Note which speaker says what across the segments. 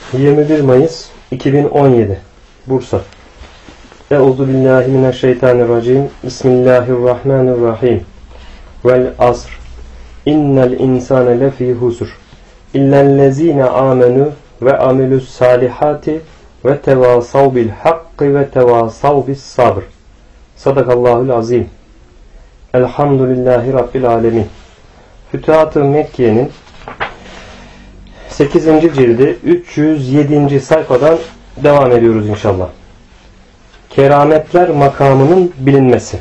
Speaker 1: 21 Mayıs 2017 Bursa. Euzubillahimineşşeytanirracim. Bismillahirrahmanirrahim. Vel asr. İnnel insane lefî husr. İllellezîne âmenû ve amilus salihati ve tevâsav bil hakkı ve tevâsav bis sabr. Sadakallahul azim. Elhamdülillahi Rabbil alemin. Fütuhat-ı Mekke'nin 8. cildi 307. sayfadan devam ediyoruz inşallah. Kerametler makamının bilinmesi.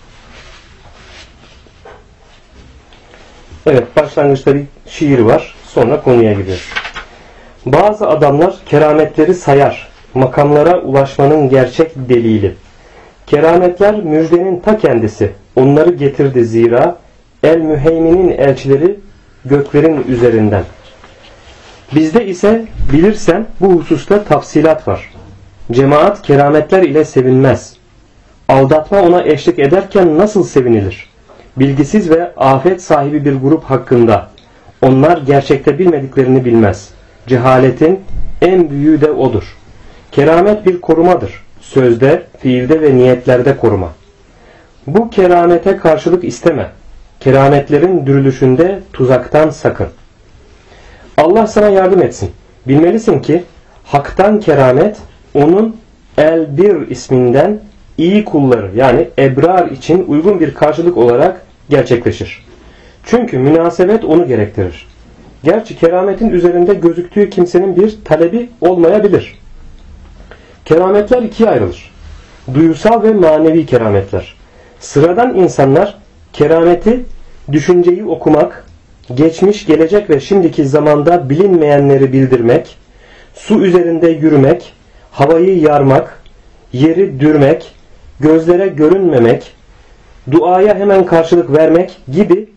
Speaker 1: Evet, başlangıçta bir şiir var. Sonra konuya giriyor. Bazı adamlar kerametleri sayar. Makamlara ulaşmanın gerçek delili. Kerametler müjdenin ta kendisi. Onları getirdi zira El-Müheymin'in elçileri göklerin üzerinden. Bizde ise bilirsen bu hususta tafsilat var. Cemaat kerametler ile sevinmez. Aldatma ona eşlik ederken nasıl sevinilir? Bilgisiz ve afet sahibi bir grup hakkında. Onlar gerçekte bilmediklerini bilmez. Cehaletin en büyüğü de odur. Keramet bir korumadır. Sözde, fiilde ve niyetlerde koruma. Bu keramete karşılık isteme. Kerametlerin dürülüşünde tuzaktan sakın. Allah sana yardım etsin. Bilmelisin ki haktan keramet onun El-Bir isminden iyi kulları yani ebrar için uygun bir karşılık olarak gerçekleşir. Çünkü münasebet onu gerektirir. Gerçi kerametin üzerinde gözüktüğü kimsenin bir talebi olmayabilir. Kerametler ikiye ayrılır. Duyusal ve manevi kerametler. Sıradan insanlar kerameti düşünceyi okumak, geçmiş, gelecek ve şimdiki zamanda bilinmeyenleri bildirmek, su üzerinde yürümek, havayı yarmak, yeri dürmek, gözlere görünmemek, duaya hemen karşılık vermek gibi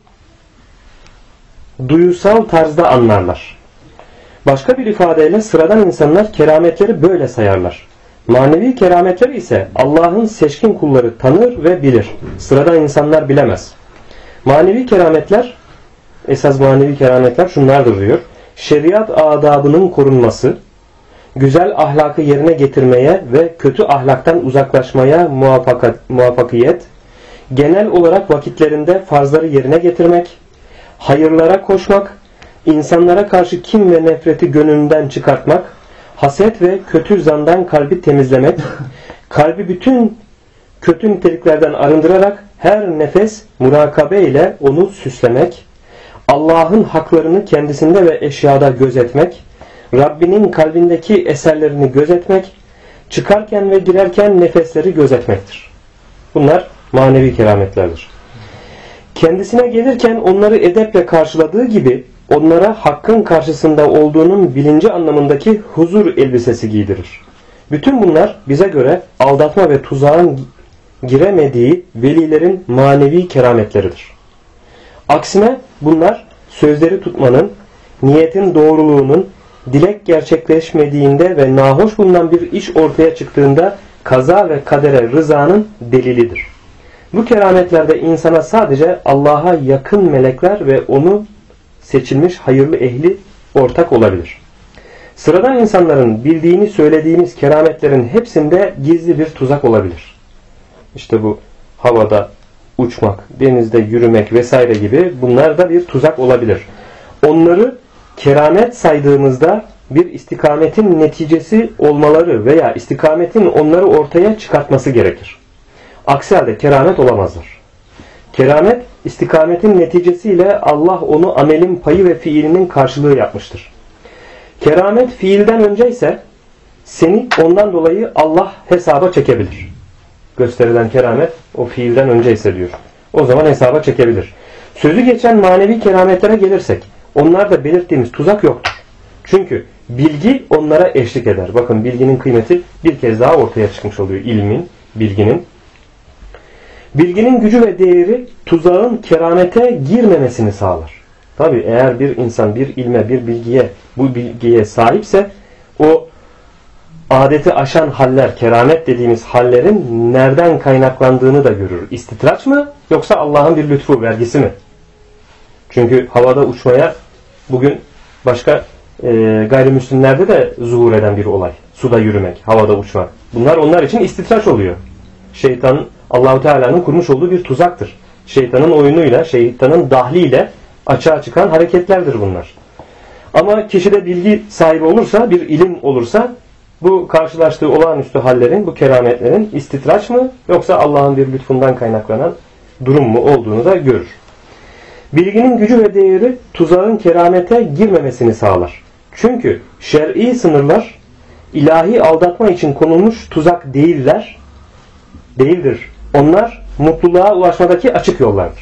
Speaker 1: duyusal tarzda anlarlar. Başka bir ifadeyle sıradan insanlar kerametleri böyle sayarlar. Manevi kerametleri ise Allah'ın seçkin kulları tanır ve bilir. Sıradan insanlar bilemez. Manevi kerametler, esas manevi kerametler şunlardır diyor. Şeriat adabının korunması, güzel ahlakı yerine getirmeye ve kötü ahlaktan uzaklaşmaya muvaffakiyet, genel olarak vakitlerinde farzları yerine getirmek, hayırlara koşmak, insanlara karşı kin ve nefreti gönlünden çıkartmak, haset ve kötü zandan kalbi temizlemek, kalbi bütün kötü niteliklerden arındırarak her nefes murakabe ile onu süslemek, Allah'ın haklarını kendisinde ve eşyada gözetmek, Rabbinin kalbindeki eserlerini gözetmek, çıkarken ve girerken nefesleri gözetmektir. Bunlar manevi kerametlerdir. Kendisine gelirken onları edeple karşıladığı gibi onlara hakkın karşısında olduğunun bilinci anlamındaki huzur elbisesi giydirir. Bütün bunlar bize göre aldatma ve tuzağın giremediği velilerin manevi kerametleridir. Aksine bunlar sözleri tutmanın, niyetin doğruluğunun, dilek gerçekleşmediğinde ve nahoş bulunan bir iş ortaya çıktığında kaza ve kadere rızanın delilidir. Bu kerametlerde insana sadece Allah'a yakın melekler ve onu seçilmiş hayırlı ehli ortak olabilir. Sıradan insanların bildiğini söylediğimiz kerametlerin hepsinde gizli bir tuzak olabilir. İşte bu havada uçmak, denizde yürümek vesaire gibi bunlar da bir tuzak olabilir. Onları keramet saydığımızda bir istikametin neticesi olmaları veya istikametin onları ortaya çıkartması gerekir. Aksi halde keramet olamazlar. Keramet istikametin neticesiyle Allah onu amelin payı ve fiilinin karşılığı yapmıştır. Keramet fiilden önce ise seni ondan dolayı Allah hesaba çekebilir. Gösterilen keramet o fiilden önce ise diyor. O zaman hesaba çekebilir. Sözü geçen manevi kerametlere gelirsek onlar da belirttiğimiz tuzak yoktur. Çünkü bilgi onlara eşlik eder. Bakın bilginin kıymeti bir kez daha ortaya çıkmış oluyor. İlmin, bilginin. Bilginin gücü ve değeri tuzağın keramete girmemesini sağlar. Tabi eğer bir insan bir ilme, bir bilgiye, bu bilgiye sahipse o adeti aşan haller, keramet dediğimiz hallerin nereden kaynaklandığını da görür. İstitraç mı yoksa Allah'ın bir lütfu, vergisi mi? Çünkü havada uçmaya bugün başka gayrimüslimlerde de zuhur eden bir olay. Suda yürümek, havada uçmak. Bunlar onlar için istitraç oluyor. Şeytan, Allahu Teala'nın kurmuş olduğu bir tuzaktır. Şeytanın oyunuyla, şeytanın dahliyle açığa çıkan hareketlerdir bunlar. Ama kişide bilgi sahibi olursa, bir ilim olursa, bu karşılaştığı olağanüstü hallerin, bu kerametlerin istitraç mı yoksa Allah'ın bir lütfundan kaynaklanan durum mu olduğunu da görür. Bilginin gücü ve değeri tuzağın keramete girmemesini sağlar. Çünkü şer'i sınırlar ilahi aldatma için konulmuş tuzak değildir. Onlar mutluluğa ulaşmadaki açık yollardır.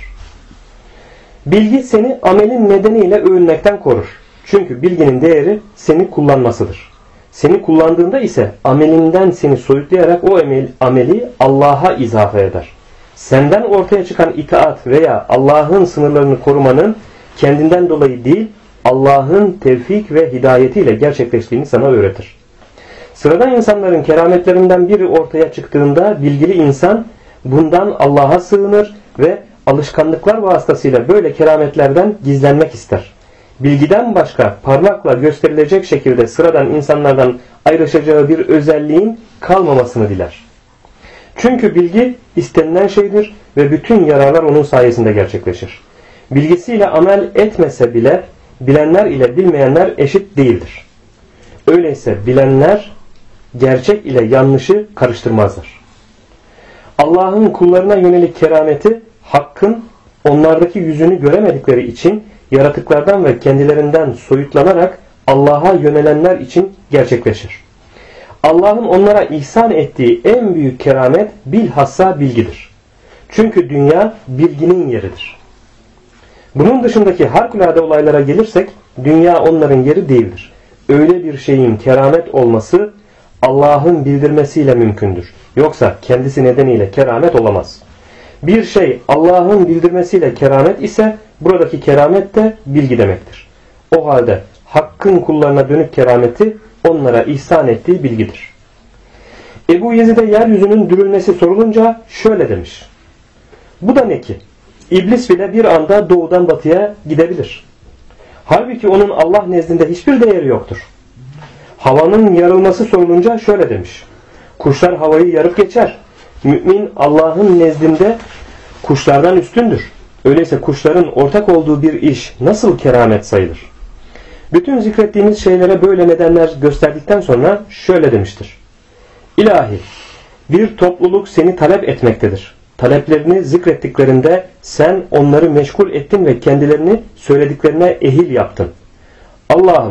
Speaker 1: Bilgi seni amelin nedeniyle övünmekten korur. Çünkü bilginin değeri seni kullanmasıdır. Seni kullandığında ise amelinden seni soyutlayarak o ameli Allah'a izafe eder. Senden ortaya çıkan itaat veya Allah'ın sınırlarını korumanın kendinden dolayı değil, Allah'ın tevfik ve hidayetiyle gerçekleştiğini sana öğretir. Sıradan insanların kerametlerinden biri ortaya çıktığında bilgili insan bundan Allah'a sığınır ve alışkanlıklar vasıtasıyla böyle kerametlerden gizlenmek ister. Bilgiden başka parmakla gösterilecek şekilde sıradan insanlardan ayrışacağı bir özelliğin kalmamasını diler. Çünkü bilgi istenilen şeydir ve bütün yararlar onun sayesinde gerçekleşir. Bilgisiyle amel etmese bile bilenler ile bilmeyenler eşit değildir. Öyleyse bilenler gerçek ile yanlışı karıştırmazlar. Allah'ın kullarına yönelik kerameti Hakk'ın onlardaki yüzünü göremedikleri için yaratıklardan ve kendilerinden soyutlanarak Allah'a yönelenler için gerçekleşir. Allah'ın onlara ihsan ettiği en büyük keramet bilhassa bilgidir. Çünkü dünya bilginin yeridir. Bunun dışındaki harikulade olaylara gelirsek dünya onların yeri değildir. Öyle bir şeyin keramet olması Allah'ın bildirmesiyle mümkündür. Yoksa kendisi nedeniyle keramet olamaz. Bir şey Allah'ın bildirmesiyle keramet ise buradaki keramet de bilgi demektir. O halde Hakk'ın kullarına dönük kerameti onlara ihsan ettiği bilgidir. Ebu Yezid'e yeryüzünün dürülmesi sorulunca şöyle demiş. Bu da ne ki? İblis bile bir anda doğudan batıya gidebilir. Halbuki onun Allah nezdinde hiçbir değeri yoktur. Havanın yarılması sorulunca şöyle demiş. Kuşlar havayı yarıp geçer. Mümin Allah'ın nezdinde kuşlardan üstündür. Öyleyse kuşların ortak olduğu bir iş nasıl keramet sayılır? Bütün zikrettiğimiz şeylere böyle nedenler gösterdikten sonra şöyle demiştir. İlahi, bir topluluk seni talep etmektedir. Taleplerini zikrettiklerinde sen onları meşgul ettin ve kendilerini söylediklerine ehil yaptın. Allah'ım,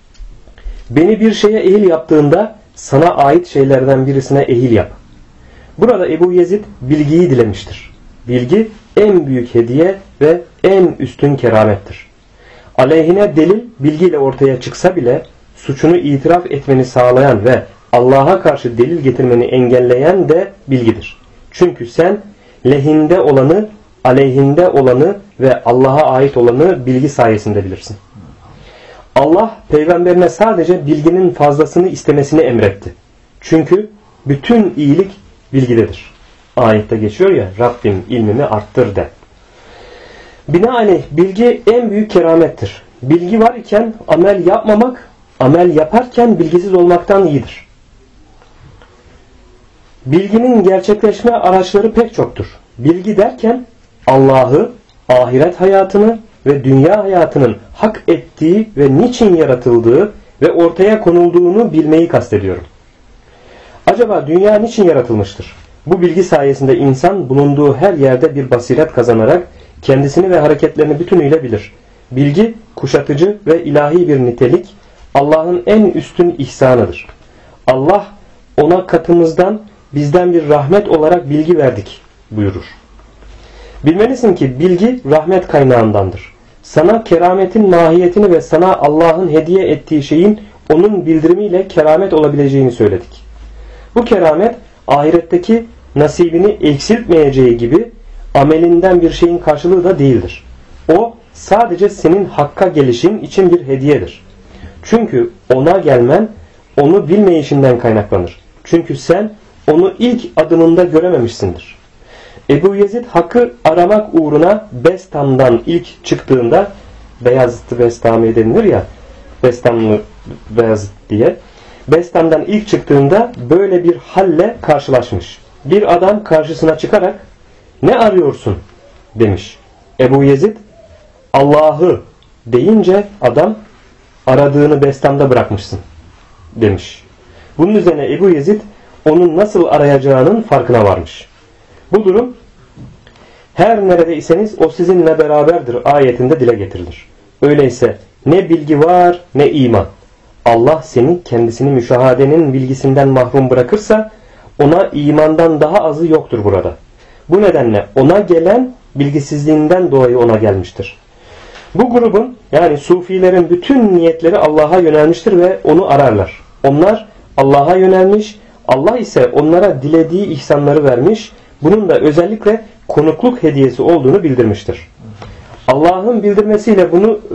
Speaker 1: beni bir şeye ehil yaptığında sana ait şeylerden birisine ehil yap. Burada Ebu Yezid bilgiyi dilemiştir. Bilgi en büyük hediye ve en üstün keramettir. Aleyhine delil bilgiyle ortaya çıksa bile suçunu itiraf etmeni sağlayan ve Allah'a karşı delil getirmeni engelleyen de bilgidir. Çünkü sen lehinde olanı, aleyhinde olanı ve Allah'a ait olanı bilgi sayesinde bilirsin. Allah peygamberine sadece bilginin fazlasını istemesini emretti. Çünkü bütün iyilik bilgidedir. Ayette geçiyor ya, Rabbim ilmimi arttır de. Binaenaleyh bilgi en büyük keramettir. Bilgi var iken amel yapmamak, amel yaparken bilgisiz olmaktan iyidir. Bilginin gerçekleşme araçları pek çoktur. Bilgi derken Allah'ı, ahiret hayatını ve dünya hayatının hak ettiği ve niçin yaratıldığı ve ortaya konulduğunu bilmeyi kastediyorum. Acaba dünya niçin yaratılmıştır? Bu bilgi sayesinde insan bulunduğu her yerde bir basiret kazanarak kendisini ve hareketlerini bütünüyle bilir. Bilgi kuşatıcı ve ilahi bir nitelik, Allah'ın en üstün ihsanıdır. Allah ona katımızdan bizden bir rahmet olarak bilgi verdik buyurur. Bilmelisin ki bilgi rahmet kaynağındandır. Sana kerametin mahiyetini ve sana Allah'ın hediye ettiği şeyin onun bildirimiyle keramet olabileceğini söyledik. Bu keramet ahiretteki nasibini eksiltmeyeceği gibi amelinden bir şeyin karşılığı da değildir. O sadece senin hakka gelişin için bir hediyedir. Çünkü ona gelmen onu bilmeyişinden kaynaklanır. Çünkü sen onu ilk adımında görememişsindir. Ebu Yezid hakkı aramak uğruna Bestam'dan ilk çıktığında, Beyazıt-ı Bestami denilir ya, Bestamlı Beyazıt diye. Bestam'dan ilk çıktığında böyle bir halle karşılaşmış. Bir adam karşısına çıkarak "Ne arıyorsun?" demiş. Ebu Yezid "Allah'ı" deyince adam "Aradığını Bestam'da bırakmışsın" demiş. Bunun üzerine Ebu Yezid onun nasıl arayacağının farkına varmış. Bu durum "Her neredeyseniz o sizinle beraberdir" ayetinde dile getirilir. Öyleyse ne bilgi var ne iman. Allah seni kendisini müşahadenin bilgisinden mahrum bırakırsa ona imandan daha azı yoktur burada. Bu nedenle ona gelen bilgisizliğinden dolayı ona gelmiştir. Bu grubun yani sufilerin bütün niyetleri Allah'a yönelmiştir ve onu ararlar. Onlar Allah'a yönelmiş, Allah ise onlara dilediği ihsanları vermiş, bunun da özellikle konukluk hediyesi olduğunu bildirmiştir. Allah'ın bildirmesiyle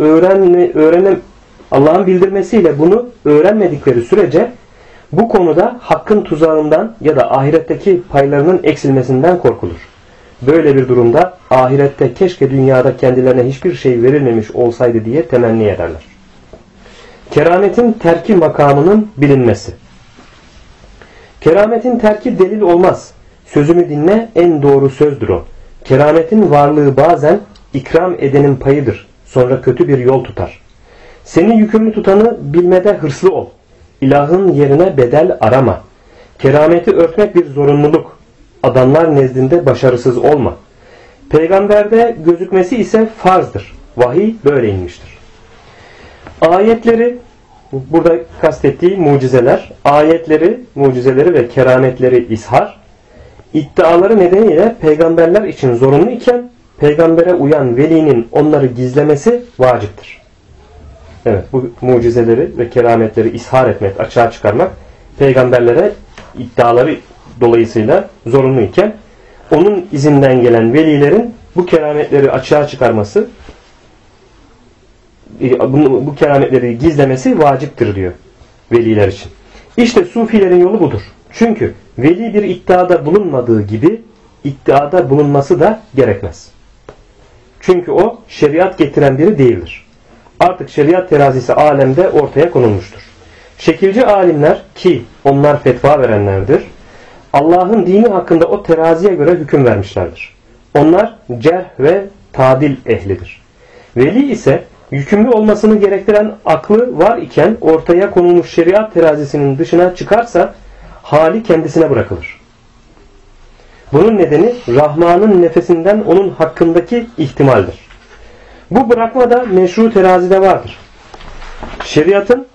Speaker 1: bunu öğrenmedikleri sürece bu konuda hakkın tuzağından ya da ahiretteki paylarının eksilmesinden korkulur. Böyle bir durumda ahirette keşke dünyada kendilerine hiçbir şey verilmemiş olsaydı diye temenni ederler. Kerametin terki makamının bilinmesi. Kerametin terki delil olmaz. Sözümü dinle, en doğru sözdür o. Kerametin varlığı bazen ikram edenin payıdır. Sonra kötü bir yol tutar. Seni yükümlü tutanı bilmede hırslı ol. İlahın yerine bedel arama. Kerameti örtmek bir zorunluluk. Adamlar nezdinde başarısız olma. Peygamberde gözükmesi ise farzdır. Vahiy böyle inmiştir. Ayetleri, burada kastettiği mucizeler, ayetleri, mucizeleri ve kerametleri ishar, iddiaları nedeniyle peygamberler için zorunlu iken peygambere uyan velinin onları gizlemesi vaciptir. Evet, bu mucizeleri ve kerametleri ishar etmek, açığa çıkarmak peygamberlere iddiaları dolayısıyla zorunlu iken onun izinden gelen velilerin bu kerametleri açığa çıkarması, bu kerametleri gizlemesi vaciptir diyor veliler için. İşte sufilerin yolu budur. Çünkü veli bir iddiada bulunmadığı gibi iddiada bulunması da gerekmez. Çünkü o şeriat getiren biri değildir. Artık şeriat terazisi alemde ortaya konulmuştur. Şekilci alimler ki onlar fetva verenlerdir, Allah'ın dini hakkında o teraziye göre hüküm vermişlerdir. Onlar cerh ve tadil ehlidir. Veli ise yükümlü olmasını gerektiren aklı var iken ortaya konulmuş şeriat terazisinin dışına çıkarsa hali kendisine bırakılır. Bunun nedeni Rahman'ın nefesinden onun hakkındaki ihtimaldir. Bu bırakma da meşru terazide vardır. Şeriatın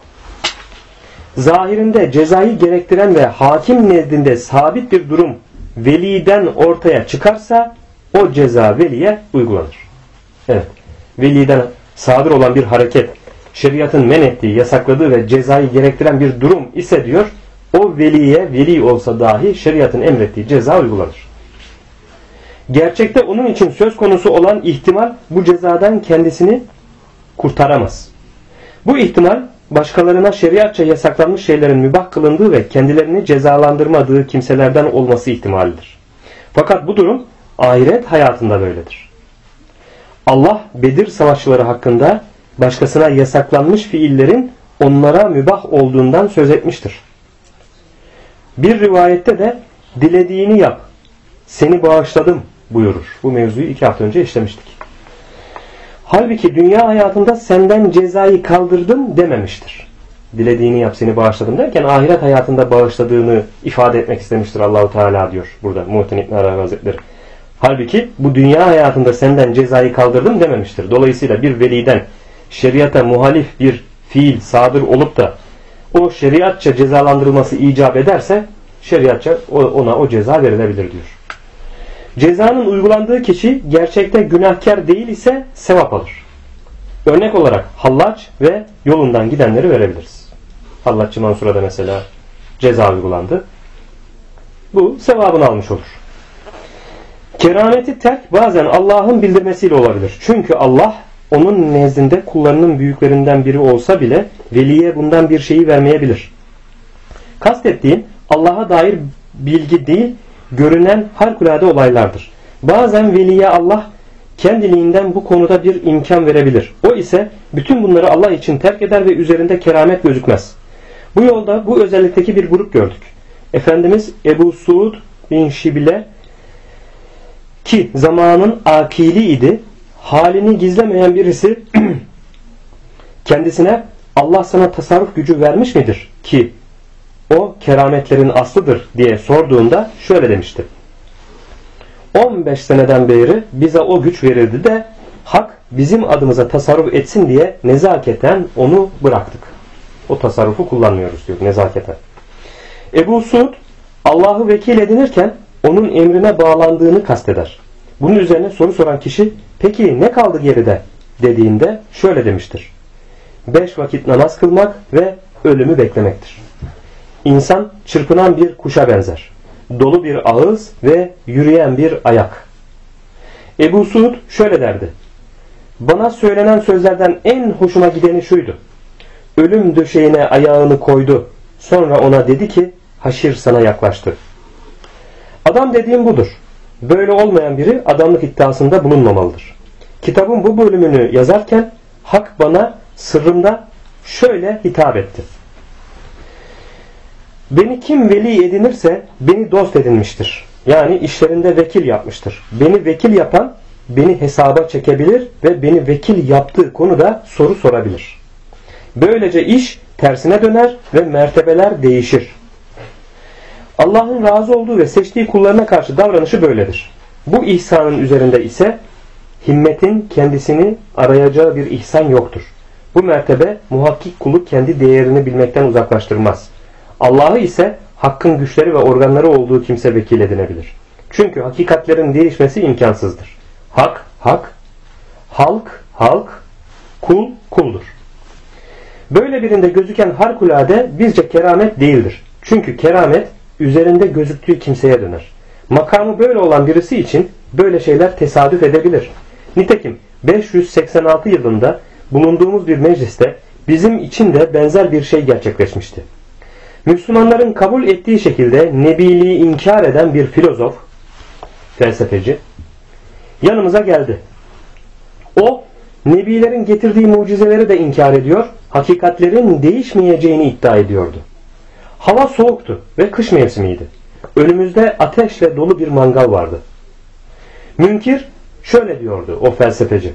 Speaker 1: zahirinde cezayı gerektiren ve hakim nezdinde sabit bir durum veliden ortaya çıkarsa o ceza veliye uygulanır. Evet, veliden sadır olan bir hareket şeriatın men ettiği, yasakladığı ve cezayı gerektiren bir durum ise diyor, o veliye veli olsa dahi şeriatın emrettiği ceza uygulanır. Gerçekte onun için söz konusu olan ihtimal bu cezadan kendisini kurtaramaz. Bu ihtimal başkalarına şeriatça yasaklanmış şeylerin mübah kılındığı ve kendilerini cezalandırmadığı kimselerden olması ihtimalidir. Fakat bu durum ahiret hayatında böyledir. Allah Bedir savaşçıları hakkında başkasına yasaklanmış fiillerin onlara mübah olduğundan söz etmiştir. Bir rivayette de dilediğini yap, seni bağışladım buyurur. Bu mevzuyu 2 hafta önce işlemiştik. Halbuki dünya hayatında senden cezayı kaldırdım dememiştir. Dilediğini yap, seni bağışladım derken ahiret hayatında bağışladığını ifade etmek istemiştir Allah-u Teala diyor burada Muhittin İbn Arabi Hazretleri. Halbuki bu dünya hayatında senden cezayı kaldırdım dememiştir. Dolayısıyla bir veliden şeriata muhalif bir fiil sadır olup da o şeriatça cezalandırılması icap ederse şeriatça ona o ceza verilebilir diyor. Cezanın uygulandığı kişi gerçekte günahkar değil ise sevap alır. Örnek olarak hallaç ve yolundan gidenleri verebiliriz. Hallaççı Mansur'a da mesela ceza uygulandı. Bu sevabını almış olur. Kerameti terk bazen Allah'ın bildirmesiyle olabilir. Çünkü Allah onun nezdinde kullarının büyüklerinden biri olsa bile veliye bundan bir şeyi vermeyebilir. Kastettiğim Allah'a dair bilgi değil, görünen harikulade olaylardır. Bazen veliye Allah kendiliğinden bu konuda bir imkan verebilir. O ise bütün bunları Allah için terk eder ve üzerinde keramet gözükmez. Bu yolda bu özellikteki bir grup gördük. Efendimiz Ebu Suud bin Şibile ki zamanın akili idi, halini gizlemeyen birisi kendisine Allah sana tasarruf gücü vermiş midir ki o kerametlerin aslıdır diye sorduğunda şöyle demişti. 15 seneden beri bize o güç verildi de Hak bizim adımıza tasarruf etsin diye nezaketen onu bıraktık. O tasarrufu kullanmıyoruz diyor nezaketen. Ebu Suud Allah'ı vekil edinirken onun emrine bağlandığını kasteder. Bunun üzerine soru soran kişi peki ne kaldı geride dediğinde şöyle demiştir. 5 vakit namaz kılmak ve ölümü beklemektir. İnsan çırpınan bir kuşa benzer. Dolu bir ağız ve yürüyen bir ayak. Ebu Suud şöyle derdi. Bana söylenen sözlerden en hoşuma gideni şuydu. Ölüm döşeğine ayağını koydu. Sonra ona dedi ki haşir sana yaklaştı. Adam dediğim budur. Böyle olmayan biri adamlık iddiasında bulunmamalıdır. Kitabın bu bölümünü yazarken Hak bana sırrımda şöyle hitap etti. Beni kim veli edinirse beni dost edinmiştir. Yani işlerinde vekil yapmıştır. Beni vekil yapan beni hesaba çekebilir ve beni vekil yaptığı konuda soru sorabilir. Böylece iş tersine döner ve mertebeler değişir. Allah'ın razı olduğu ve seçtiği kullarına karşı davranışı böyledir. Bu ihsanın üzerinde ise himmetin kendisini arayacağı bir ihsan yoktur. Bu mertebe muhakkik kulu kendi değerini bilmekten uzaklaştırmaz. Allah'ı ise hakkın güçleri ve organları olduğu kimse vekil edinebilir. Çünkü hakikatlerin değişmesi imkansızdır. Hak, hak, halk, halk, kul, kuldur. Böyle birinde gözüken harikulade bizce keramet değildir. Çünkü keramet üzerinde gözüktüğü kimseye döner. Makamı böyle olan birisi için böyle şeyler tesadüf edebilir. Nitekim 586 yılında bulunduğumuz bir mecliste bizim için de benzer bir şey gerçekleşmişti. Müslümanların kabul ettiği şekilde nebiliği inkar eden bir filozof, felsefeci yanımıza geldi. O, nebilerin getirdiği mucizeleri de inkar ediyor, hakikatlerin değişmeyeceğini iddia ediyordu. Hava soğuktu ve kış mevsimiydi. Önümüzde ateşle dolu bir mangal vardı. Münkir şöyle diyordu o felsefeci.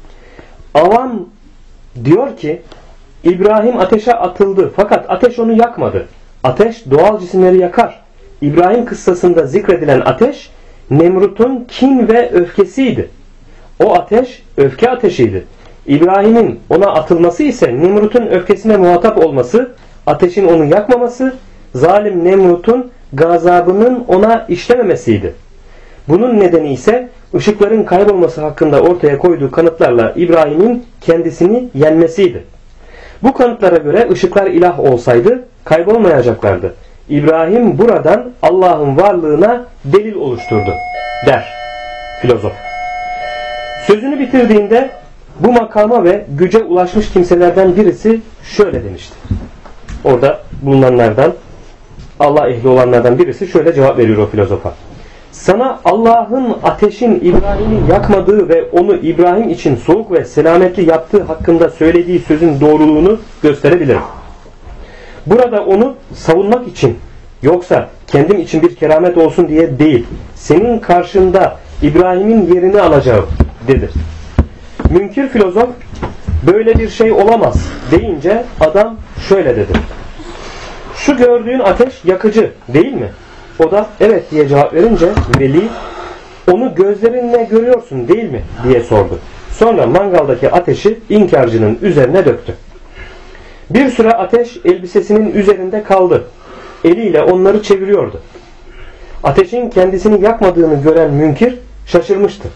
Speaker 1: Avam diyor ki İbrahim ateşe atıldı fakat ateş onu yakmadı. Ateş doğal cisimleri yakar. İbrahim kıssasında zikredilen ateş Nemrut'un kin ve öfkesiydi. O ateş öfke ateşiydi. İbrahim'in ona atılması ise Nemrut'un öfkesine muhatap olması, ateşin onu yakmaması, zalim Nemrut'un gazabının ona işlememesiydi. Bunun nedeni ise ışıkların kaybolması hakkında ortaya koyduğu kanıtlarla İbrahim'in kendisini yenmesiydi. Bu kanıtlara göre ışıklar ilah olsaydı kaybolmayacaklardı. İbrahim buradan Allah'ın varlığına delil oluşturdu der filozof. Sözünü bitirdiğinde bu makama ve güce ulaşmış kimselerden birisi şöyle demişti. Orada bulunanlardan Allah ehli olanlardan birisi şöyle cevap veriyor o filozofa. Sana Allah'ın ateşin İbrahim'i yakmadığı ve onu İbrahim için soğuk ve selametli yaptığı hakkında söylediği sözün doğruluğunu gösterebilirim. Burada onu savunmak için yoksa kendim için bir keramet olsun diye değil, senin karşında İbrahim'in yerini alacağım dedi. Münkir filozof böyle bir şey olamaz deyince adam şöyle dedi. Şu gördüğün ateş yakıcı değil mi? O da evet diye cevap verince veli onu gözlerinle görüyorsun değil mi diye sordu. Sonra mangaldaki ateşi inkarcının üzerine döktü. Bir süre ateş elbisesinin üzerinde kaldı. Eliyle onları çeviriyordu. Ateşin kendisini yakmadığını gören münkir şaşırmıştı.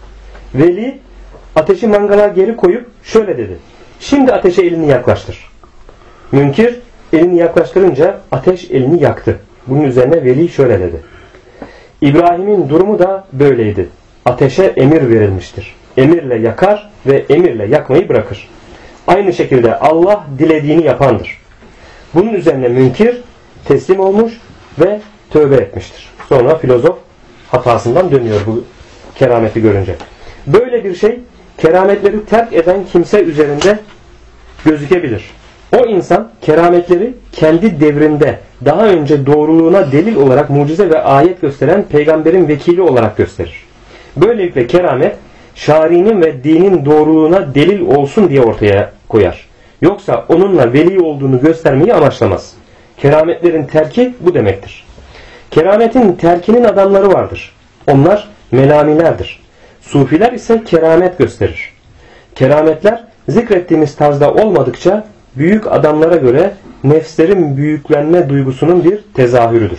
Speaker 1: Veli ateşi mangala geri koyup şöyle dedi. Şimdi ateşe elini yaklaştır. Münkir elini yaklaştırınca ateş elini yaktı. Bunun üzerine veli şöyle dedi. İbrahim'in durumu da böyleydi. Ateşe emir verilmiştir. Emirle yakar ve emirle yakmayı bırakır. Aynı şekilde Allah dilediğini yapandır. Bunun üzerine münkir teslim olmuş ve tövbe etmiştir. Sonra filozof hatasından dönüyor bu kerameti görünce. Böyle bir şey kerametleri terk eden kimse üzerinde gözükebilir. O insan kerametleri kendi devrinde daha önce doğruluğuna delil olarak mucize ve ayet gösteren peygamberin vekili olarak gösterir. Böylelikle keramet şari'nin ve dinin doğruluğuna delil olsun diye ortaya koyar. Yoksa onunla veli olduğunu göstermeyi amaçlamaz. Kerametlerin terki bu demektir. Kerametin terkinin adamları vardır. Onlar melamilerdir. Sufiler ise keramet gösterir. Kerametler zikrettiğimiz tarzda olmadıkça büyük adamlara göre nefslerin büyüklenme duygusunun bir tezahürüdür.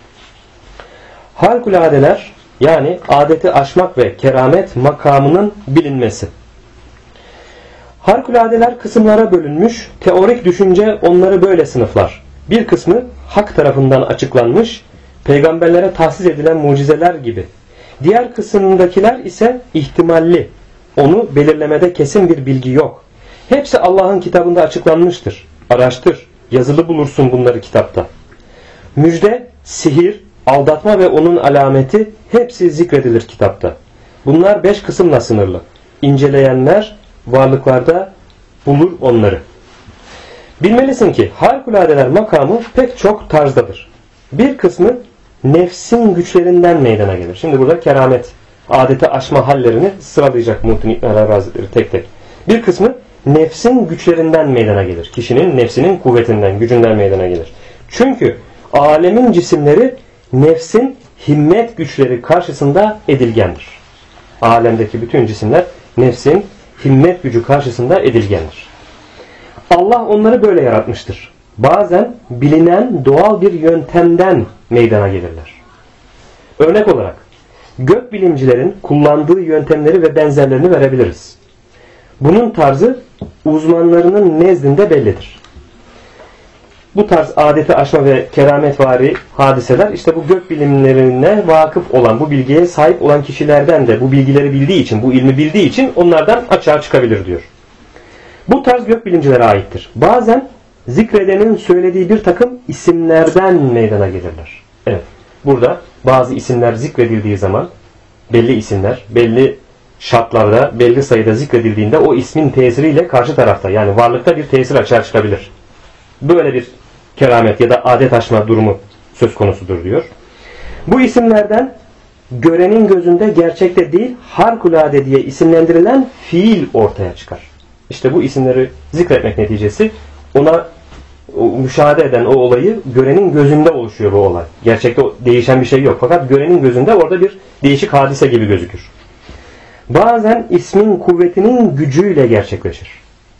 Speaker 1: Harikuladeler yani adeti aşmak ve keramet makamının bilinmesi. Harikuladeler kısımlara bölünmüş, teorik düşünce onları böyle sınıflar. Bir kısmı hak tarafından açıklanmış, peygamberlere tahsis edilen mucizeler gibi. Diğer kısımdakiler ise ihtimalli, onu belirlemede kesin bir bilgi yok. Hepsi Allah'ın kitabında açıklanmıştır. Araştır, yazılı bulursun bunları kitapta. Müjde, sihir, aldatma ve onun alameti hepsi zikredilir kitapta. Bunlar 5 kısımla sınırlı. İnceleyenler varlıklarda bulur onları. Bilmelisin ki harikuladeler makamı pek çok tarzdadır. Bir kısmı nefsin güçlerinden meydana gelir. Şimdi burada keramet, adeti aşma hallerini sıralayacak Muhittin İbn Arabi Hazretleri tek tek. Bir kısmı nefsin güçlerinden meydana gelir. Kişinin nefsinin kuvvetinden, gücünden meydana gelir. Çünkü alemin cisimleri nefsin himmet güçleri karşısında edilgendir. Alemdeki bütün cisimler nefsin himmet gücü karşısında edilgendir. Allah onları böyle yaratmıştır. Bazen bilinen doğal bir yöntemden meydana gelirler. Örnek olarak gökbilimcilerin kullandığı yöntemleri ve benzerlerini verebiliriz. Bunun tarzı uzmanlarının nezdinde bellidir. Bu tarz adeti aşma ve kerametvari hadiseler işte bu gökbilimlerine vakıf olan, bu bilgiye sahip olan kişilerden de bu bilgileri bildiği için, bu ilmi bildiği için onlardan açığa çıkabilir diyor. Bu tarz gökbilimcilere aittir. Bazen zikredenin söylediği bir takım isimlerden meydana gelirler. Evet, burada bazı isimler zikredildiği zaman belli isimler, belli şartlarda, belli sayıda zikredildiğinde o ismin tesiriyle karşı tarafta yani varlıkta bir tesir açığa çıkabilir. Böyle bir keramet ya da adet aşma durumu söz konusudur diyor. Bu isimlerden görenin gözünde gerçekte değil harikulade diye isimlendirilen fiil ortaya çıkar. İşte bu isimleri zikretmek neticesi ona müşahede eden o olayı görenin gözünde oluşuyor bu olay. Gerçekte değişen bir şey yok. Fakat görenin gözünde orada bir değişik hadise gibi gözükür. Bazen ismin kuvvetinin gücüyle gerçekleşir.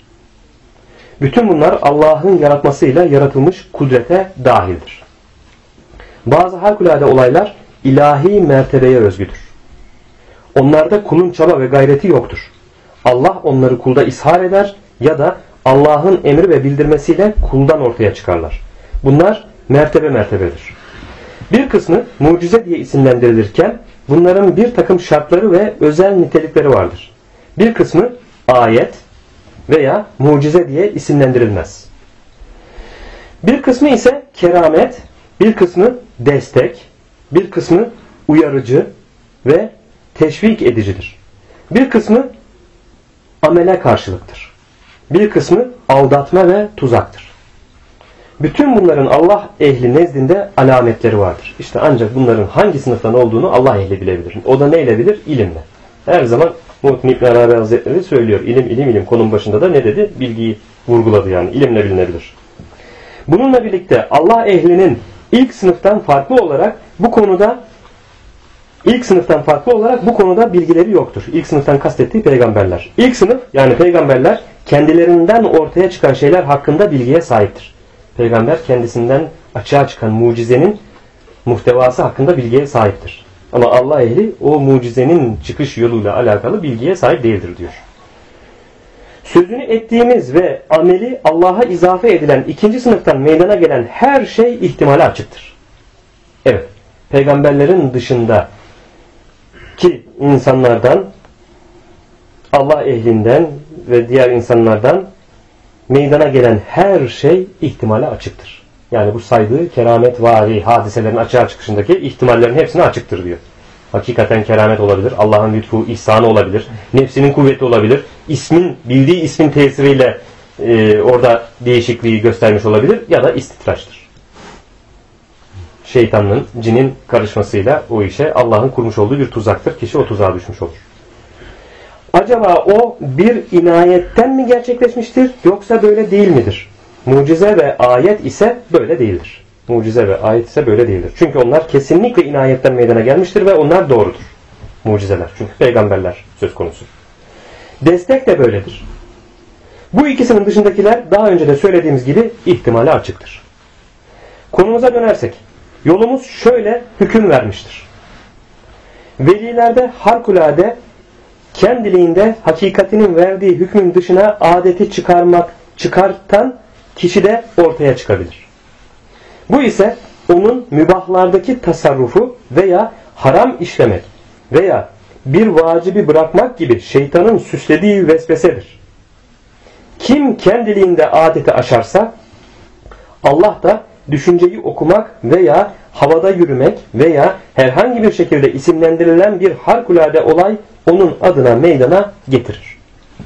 Speaker 1: Bütün bunlar Allah'ın yaratmasıyla yaratılmış kudrete dahildir. Bazı harikulade olaylar ilahi mertebeye özgüdür. Onlarda kulun çaba ve gayreti yoktur. Allah onları kulda ishar eder ya da Allah'ın emri ve bildirmesiyle kuldan ortaya çıkarlar. Bunlar mertebe mertebedir. Bir kısmı mucize diye isimlendirilirken bunların bir takım şartları ve özel nitelikleri vardır. Bir kısmı ayet veya mucize diye isimlendirilmez. Bir kısmı ise keramet, bir kısmı destek, bir kısmı uyarıcı ve teşvik edicidir. Bir kısmı amele karşılıktır. Bir kısmı aldatma ve tuzaktır. Bütün bunların Allah ehli nezdinde alametleri vardır. İşte ancak bunların hangi sınıftan olduğunu Allah ehli bilebilir. O da neyle bilir? İlimle. Her zaman Muhittin İbn Arabi Hazretleri söylüyor. İlim, ilim, ilim. Konunun başında da ne dedi? Bilgiyi vurguladı yani. İlimle bilinebilir. Bununla birlikte Allah ehlinin ilk sınıftan farklı olarak bu konuda bilgileri yoktur. İlk sınıftan kastettiği peygamberler. İlk sınıf yani peygamberler kendilerinden ortaya çıkan şeyler hakkında bilgiye sahiptir. Peygamber kendisinden açığa çıkan mucizenin muhtevası hakkında bilgiye sahiptir. Ama Allah ehli o mucizenin çıkış yoluyla alakalı bilgiye sahip değildir diyor. Sözünü ettiğimiz ve ameli Allah'a izafe edilen ikinci sınıftan meydana gelen her şey ihtimale açıktır. Evet, peygamberlerin dışındaki insanlardan, Allah ehlinden ve diğer insanlardan meydana gelen her şey ihtimale açıktır. Yani bu saydığı kerametvari hadiselerin açığa çıkışındaki ihtimallerin hepsine açıktır diyor. Hakikaten keramet olabilir. Allah'ın lütfu, ihsanı olabilir. Nefsinin kuvveti olabilir. Bildiği ismin tesiriyle orada değişikliği göstermiş olabilir. Ya da istitraçtır. Şeytanın, cinin karışmasıyla o işe Allah'ın kurmuş olduğu bir tuzaktır. Kişi o tuzağa düşmüş olur. Acaba o bir inayetten mi gerçekleşmiştir yoksa böyle değil midir? Mucize ve ayet ise böyle değildir. Mucize ve ayet ise böyle değildir. Çünkü onlar kesinlikle inayetten meydana gelmiştir ve onlar doğrudur. Mucizeler. Çünkü peygamberler söz konusu. Destek de böyledir. Bu ikisinin dışındakiler daha önce de söylediğimiz gibi ihtimale açıktır. Konumuza dönersek, yolumuz şöyle hüküm vermiştir. Velilerde harikulade kendiliğinde hakikatinin verdiği hükmün dışına adeti çıkartan kişi de ortaya çıkabilir. Bu ise onun mübahlardaki tasarrufu veya haram işlemek veya bir vacibi bırakmak gibi şeytanın süslediği vesvesedir. Kim kendiliğinde adeti aşarsa Allah da düşünceyi okumak veya havada yürümek veya herhangi bir şekilde isimlendirilen bir harikulade olay onun adına meydana getirir.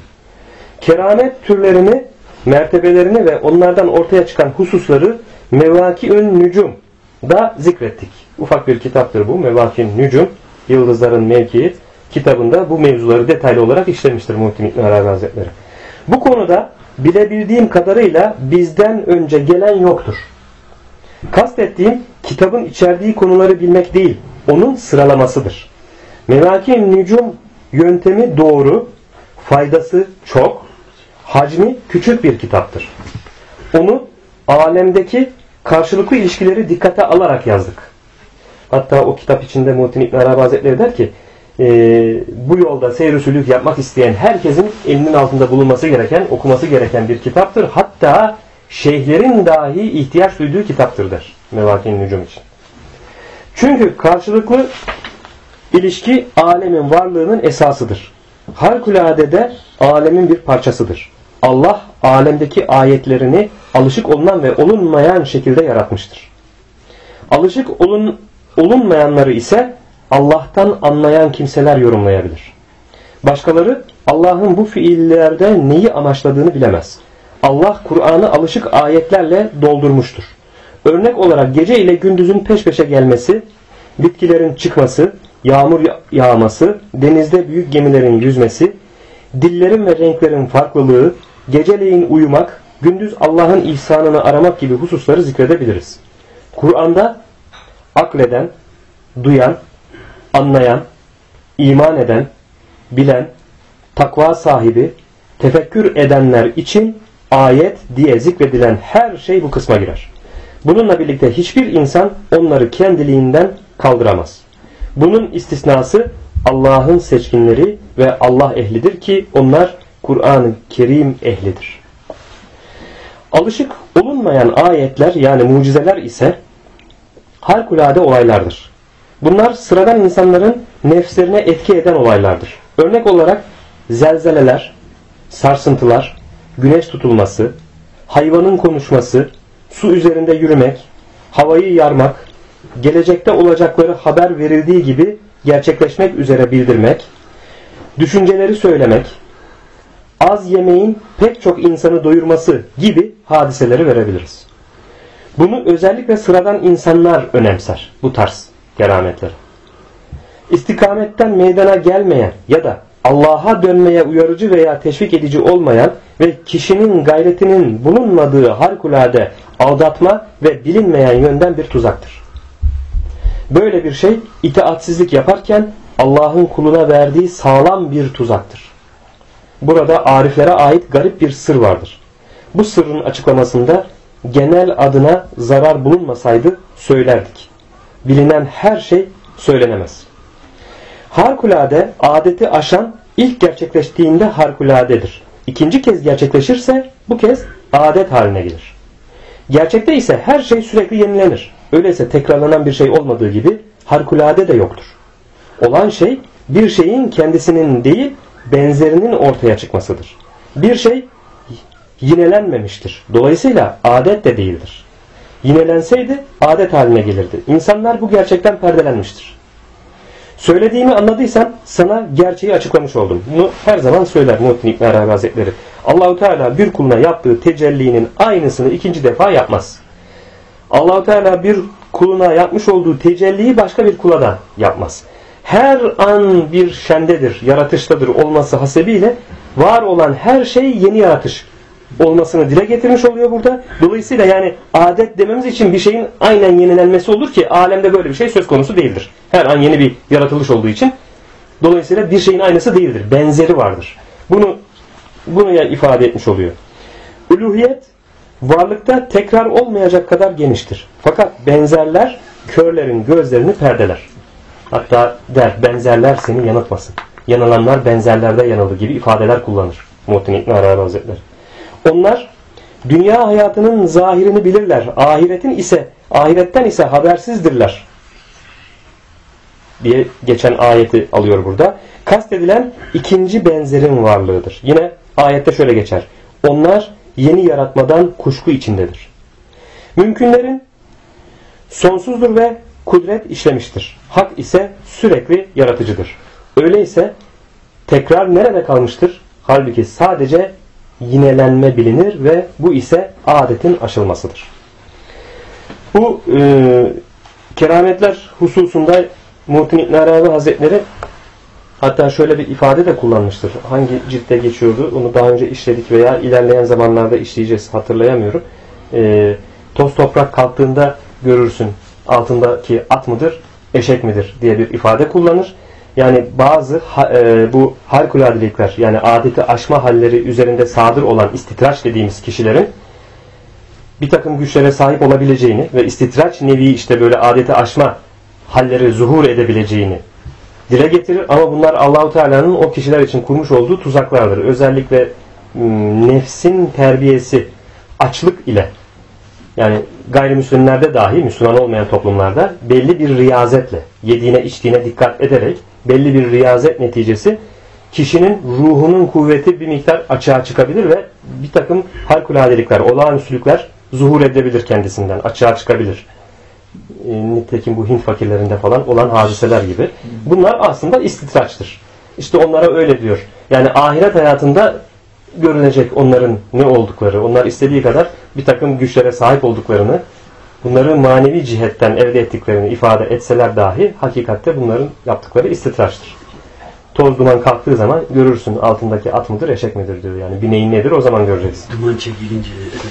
Speaker 1: Keramet türlerini, mertebelerini ve onlardan ortaya çıkan hususları Mevâki'ün Nücum da zikrettik. Ufak bir kitaptır bu. Mevâki'ün Nücum, Yıldızların Mevkii kitabında bu mevzuları detaylı olarak işlemiştir Muhittin İbn Arabi Hazretleri. Bu konuda bilebildiğim kadarıyla bizden önce gelen yoktur. Kastettiğim kitabın içerdiği konuları bilmek değil, onun sıralamasıdır. Mevâki'ün Nücum yöntemi doğru, faydası çok, hacmi küçük bir kitaptır. Onu alemdeki karşılıklı ilişkileri dikkate alarak yazdık. Hatta o kitap içinde Muhittin İbn Arabi Hazretleri der ki bu yolda seyr-i sülûk yapmak isteyen herkesin elinin altında bulunması gereken, okuması gereken bir kitaptır. Hatta şeyhlerin dahi ihtiyaç duyduğu kitaptır der Mevâki'nin Nücum için. Çünkü karşılıklı ilişki alemin varlığının esasıdır. Harikulade de alemin bir parçasıdır. Allah alemdeki ayetlerini alışık olunan ve olunmayan şekilde yaratmıştır. Alışık olunmayanları ise Allah'tan anlayan kimseler yorumlayabilir. Başkaları Allah'ın bu fiillerde neyi amaçladığını bilemez. Allah Kur'an'ı alışık ayetlerle doldurmuştur. Örnek olarak gece ile gündüzün peş peşe gelmesi, bitkilerin çıkması, yağmur yağması, denizde büyük gemilerin yüzmesi, dillerin ve renklerin farklılığı, geceleyin uyumak, gündüz Allah'ın ihsanını aramak gibi hususları zikredebiliriz. Kur'an'da akleden, duyan, anlayan, iman eden, bilen, takva sahibi, tefekkür edenler için ayet diye zikredilen her şey bu kısma girer. Bununla birlikte hiçbir insan onları kendiliğinden kaldıramaz. Bunun istisnası Allah'ın seçkinleri ve Allah ehlidir ki onlar Kur'an-ı Kerim ehlidir. Alışık olunmayan ayetler yani mucizeler ise harikulade olaylardır. Bunlar sıradan insanların nefslerine etki eden olaylardır. Örnek olarak zelzeleler, sarsıntılar, güneş tutulması, hayvanın konuşması, su üzerinde yürümek, havayı yarmak, gelecekte olacakları haber verildiği gibi gerçekleşmek üzere bildirmek, düşünceleri söylemek, az yemeğin pek çok insanı doyurması gibi hadiseleri verebiliriz. Bunu özellikle sıradan insanlar önemser bu tarz kerametleri. İstikametten meydana gelmeyen ya da Allah'a dönmeye uyarıcı veya teşvik edici olmayan ve kişinin gayretinin bulunmadığı harikulade aldatma ve bilinmeyen yönden bir tuzaktır. Böyle bir şey itaatsizlik yaparken Allah'ın kuluna verdiği sağlam bir tuzaktır. Burada ariflere ait garip bir sır vardır. Bu sırrın açıklamasında genel adına zarar bulunmasaydı söylerdik. Bilinen her şey söylenemez. Harikulade adeti aşan ilk gerçekleştiğinde harikuladedir. İkinci kez gerçekleşirse bu kez adet haline gelir. Gerçekte ise her şey sürekli yenilenir. Öyleyse tekrarlanan bir şey olmadığı gibi harikulade de yoktur. Olan şey bir şeyin kendisinin değil benzerinin ortaya çıkmasıdır. Bir şey yinelenmemiştir. Dolayısıyla adet de değildir. Yinelenseydi adet haline gelirdi. İnsanlar bu gerçekten perdelenmiştir. Söylediğimi anladıysan sana gerçeği açıklamış oldum. Bunu her zaman söyler Muhittin İbn Arabi Hazretleri. Allahu Teala bir kuluna yaptığı tecellinin aynısını ikinci defa yapmaz. Allahu Teala bir kuluna yapmış olduğu tecelliyi başka bir kula da yapmaz. Her an bir şendedir, yaratıştadır olması hasebiyle var olan her şey yeni yaratış olmasını dile getirmiş oluyor burada. Dolayısıyla yani adet dememiz için bir şeyin aynen yenilenmesi olur ki alemde böyle bir şey söz konusu değildir. Her an yeni bir yaratılış olduğu için dolayısıyla bir şeyin aynısı değildir. Benzeri vardır. Bunu ifade etmiş oluyor. Uluhiyet varlıkta tekrar olmayacak kadar geniştir. Fakat benzerler körlerin gözlerini perdeler. Hatta benzerler seni yanıltmasın. Yanılanlar benzerlerde yanılır gibi ifadeler kullanır Muhittin İbn Arabi Hazretleri. Onlar dünya hayatının zahirini bilirler. Ahiretten ise habersizdirler diye geçen ayeti alıyor burada. Kastedilen ikinci benzerin varlığıdır. Yine ayette şöyle geçer. Onlar yeni yaratmadan kuşku içindedir. Mümkünlerin sonsuzdur ve kudret işlemiştir. Hak ise sürekli yaratıcıdır. Öyleyse tekrar nerede kalmıştır? Halbuki sadece yinelenme bilinir ve bu ise adetin aşılmasıdır. Bu kerametler hususunda Muhittin İbn Arabi Hazretleri hatta şöyle bir ifade de kullanmıştır. Hangi ciltte geçiyordu? Onu daha önce işledik veya ilerleyen zamanlarda işleyeceğiz. Hatırlayamıyorum. Toz toprak kalktığında görürsün altındaki at mıdır, eşek midir diye bir ifade kullanır. Yani bazı bu harikuladelikler yani adeti aşma halleri üzerinde sadır olan istitraç dediğimiz kişilerin bir takım güçlere sahip olabileceğini ve istitraç nevi işte böyle adeti aşma halleri zuhur edebileceğini dile getirir. Ama bunlar Allahu Teala'nın o kişiler için kurmuş olduğu tuzaklardır. Özellikle nefsin terbiyesi açlık ile yani gayrimüslimlerde dahi Müslüman olmayan toplumlarda belli bir riyazetle yediğine içtiğine dikkat ederek belli bir riyazet neticesi kişinin ruhunun kuvveti bir miktar açığa çıkabilir ve bir takım harikuladelikler, olağanüstülükler zuhur edebilir kendisinden, açığa çıkabilir. Nitekim bu Hint fakirlerinde falan olan hadiseler gibi. Bunlar aslında istitraçtır. İşte onlara öyle diyor. Yani ahiret hayatında görünecek onların ne oldukları, onlar istediği kadar bir takım güçlere sahip olduklarını, bunları manevi cihetten elde ettiklerini ifade etseler dahi hakikatte bunların yaptıkları istitraçtır. Toz duman kalktığı zaman görürsün altındaki at mıdır, eşek midir diyor. Yani bineğin nedir o zaman göreceksin.
Speaker 2: Duman çekilince.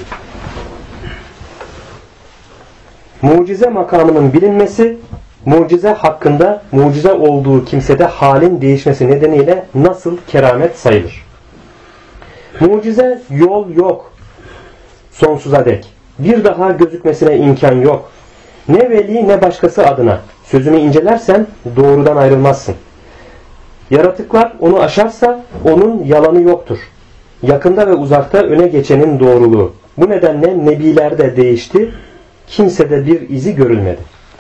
Speaker 1: Mucize makamının bilinmesi, mucize hakkında mucize olduğu kimsede halin değişmesi nedeniyle nasıl keramet sayılır? Mucize yol yok sonsuza dek. Bir daha gözükmesine imkan yok. Ne veli ne başkası adına. Sözünü incelersen doğrudan ayrılmazsın. Yaratıklar onu aşarsa onun yalanı yoktur. Yakında ve uzakta öne geçenin doğruluğu. Bu nedenle nebiler de değişti. Kimsede bir izi görülmedi.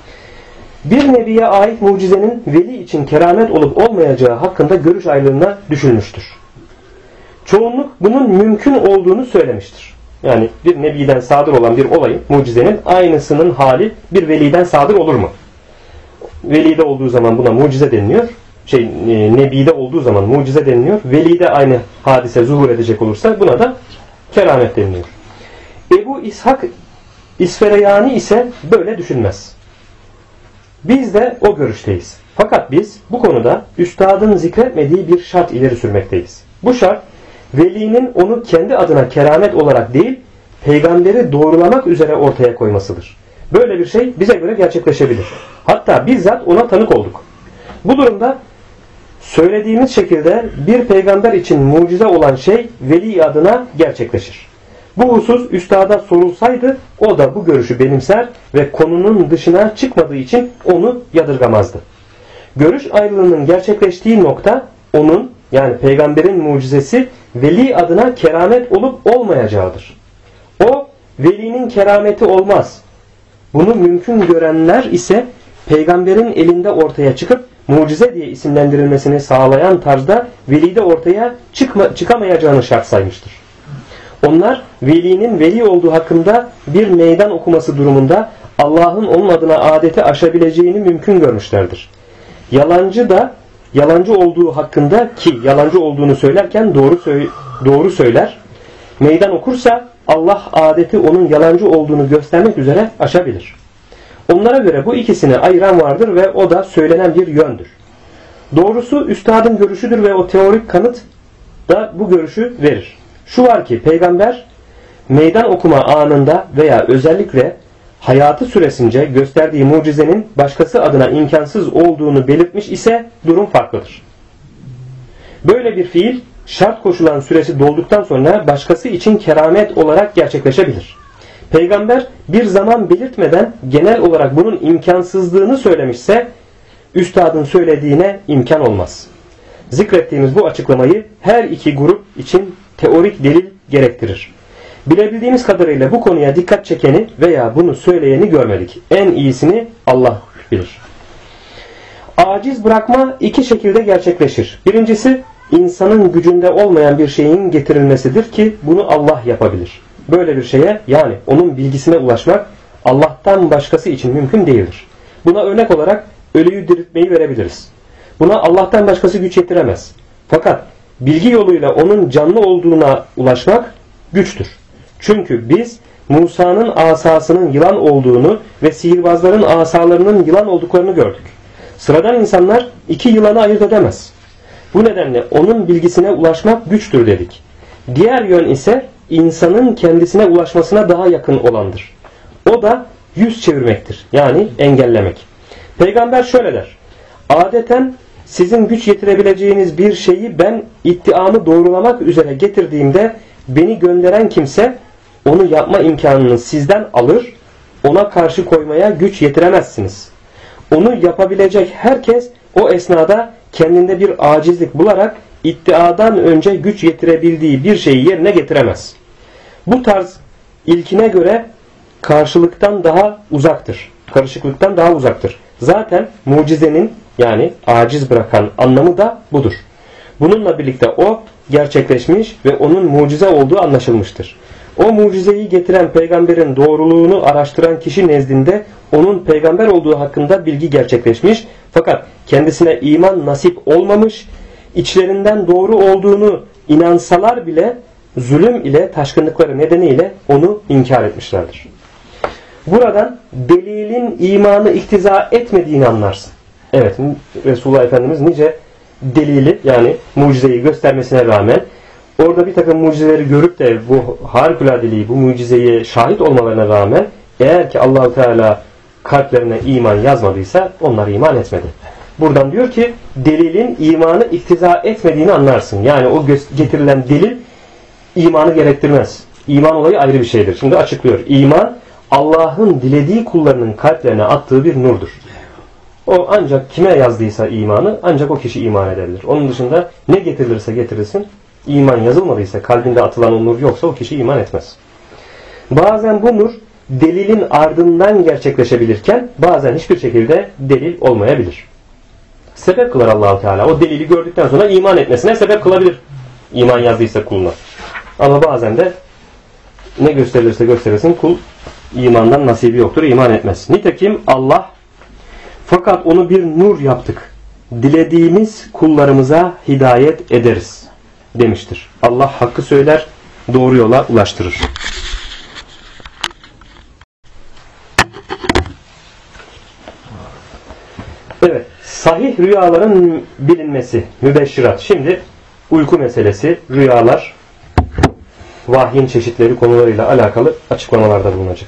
Speaker 1: Bir nebiye ait mucizenin veli için keramet olup olmayacağı hakkında görüş ayrılığına düşülmüştür. Çoğunluk bunun mümkün olduğunu söylemiştir. Yani bir nebiden sadır olan bir olayın, mucizenin aynısının hali bir veliden sadır olur mu? Velide olduğu zaman buna mucize deniliyor. Nebide olduğu zaman mucize deniliyor. Velide aynı hadise zuhur edecek olursa buna da keramet deniliyor. Ebu İshak İsfereyani ise böyle düşünmez. Biz de o görüşteyiz. Fakat biz bu konuda üstadın zikretmediği bir şart ileri sürmekteyiz. Bu şart velinin onu kendi adına keramet olarak değil, peygamberi doğrulamak üzere ortaya koymasıdır. Böyle bir şey bize göre gerçekleşebilir. Hatta bizzat ona tanık olduk. Bu durumda söylediğimiz şekilde bir peygamber için mucize olan şey veli adına gerçekleşir. Bu husus üstada sorulsaydı o da bu görüşü benimser ve konunun dışına çıkmadığı için onu yadırgamazdı. Görüş ayrılığının gerçekleştiği nokta onun yani peygamberin mucizesi veli adına keramet olup olmayacağıdır. O velinin kerameti olmaz. Bunu mümkün görenler ise peygamberin elinde ortaya çıkıp mucize diye isimlendirilmesini sağlayan tarzda velide ortaya çıkamayacağını şart saymıştır. Onlar velinin veli olduğu hakkında bir meydan okuması durumunda Allah'ın onun adına adeti aşabileceğini mümkün görmüşlerdir. Yalancı da yalancı olduğu hakkında, ki yalancı olduğunu söylerken doğru söyler. Meydan okursa Allah adeti onun yalancı olduğunu göstermek üzere aşabilir. Onlara göre bu ikisini ayıran vardır ve o da söylenen bir yöndür. Doğrusu üstadın görüşüdür ve o teorik kanıt da bu görüşü verir. Şu var ki peygamber meydan okuma anında veya özellikle hayatı süresince gösterdiği mucizenin başkası adına imkansız olduğunu belirtmiş ise durum farklıdır. Böyle bir fiil şart koşulan süresi dolduktan sonra başkası için keramet olarak gerçekleşebilir. Peygamber bir zaman belirtmeden genel olarak bunun imkansızlığını söylemişse üstadın söylediğine imkan olmaz. Zikrettiğimiz bu açıklamayı her iki grup için teorik delil gerektirir. Bilebildiğimiz kadarıyla bu konuya dikkat çekeni veya bunu söyleyeni görmedik. En iyisini Allah bilir. Aciz bırakma iki şekilde gerçekleşir. Birincisi insanın gücünde olmayan bir şeyin getirilmesidir ki bunu Allah yapabilir. Böyle bir şeye, yani onun bilgisine ulaşmak Allah'tan başkası için mümkün değildir. Buna örnek olarak ölüyü diriltmeyi verebiliriz. Buna Allah'tan başkası güç yetiremez. Fakat bilgi yoluyla onun canlı olduğuna ulaşmak güçtür. Çünkü biz Musa'nın asasının yılan olduğunu ve sihirbazların asalarının yılan olduklarını gördük. Sıradan insanlar iki yılanı ayırt edemez. Bu nedenle onun bilgisine ulaşmak güçtür dedik. Diğer yön ise insanın kendisine ulaşmasına daha yakın olandır. O da yüz çevirmektir. Yani engellemek. Peygamber şöyle der: adeten sizin güç yetirebileceğiniz bir şeyi ben iddiamı doğrulamak üzere getirdiğimde beni gönderen kimse onu yapma imkanını sizden alır, ona karşı koymaya güç yetiremezsiniz. Onu yapabilecek herkes o esnada kendinde bir acizlik bularak iddiadan önce güç yetirebildiği bir şeyi yerine getiremez. Bu tarz ilkine göre karşılıktan daha uzaktır. Karışıklıktan daha uzaktır. Zaten mucizenin, yani aciz bırakan anlamı da budur. Bununla birlikte o gerçekleşmiş ve onun mucize olduğu anlaşılmıştır. O mucizeyi getiren peygamberin doğruluğunu araştıran kişi nezdinde onun peygamber olduğu hakkında bilgi gerçekleşmiş, fakat kendisine iman nasip olmamış, içlerinden doğru olduğunu inansalar bile zulüm ile taşkınlıkları nedeniyle onu inkar etmişlerdir. Buradan delilin imanı iktiza etmediğini anlarsın. Evet, Resulullah Efendimiz nice delili, yani mucizeyi göstermesine rağmen orada bir takım mucizeleri görüp de bu harikuladeliği, bu mucizeye şahit olmalarına rağmen eğer ki Allah-u Teala kalplerine iman yazmadıysa onlar iman etmedi. Buradan diyor ki delilin imanı iktiza etmediğini anlarsın. Yani o getirilen delil imanı gerektirmez. İman olayı ayrı bir şeydir. Şimdi açıklıyor. İman Allah'ın dilediği kullarının kalplerine attığı bir nurdur. O ancak kime yazdıysa imanı ancak o kişi iman edebilir. Onun dışında ne getirilirse getirilsin, iman yazılmadıysa, kalbinde atılan o nur yoksa o kişi iman etmez. Bazen bu nur delilin ardından gerçekleşebilirken bazen hiçbir şekilde delil olmayabilir. Sebep kılar Allah-u Teala. O delili gördükten sonra iman etmesine sebep kılabilir. İman yazdıysa kuluna. Ama bazen de ne gösterilirse gösterilsin kul imandan nasibi yoktur, iman etmez. Nitekim Allah fakat onu bir nur yaptık. Dilediğimiz kullarımıza hidayet ederiz demiştir. Allah hakkı söyler, doğru yola ulaştırır. Evet, sahih rüyaların bilinmesi, mübeşşirat. Şimdi uyku meselesi, rüyalar, vahyin çeşitleri konularıyla alakalı açıklamalarda bulunacak.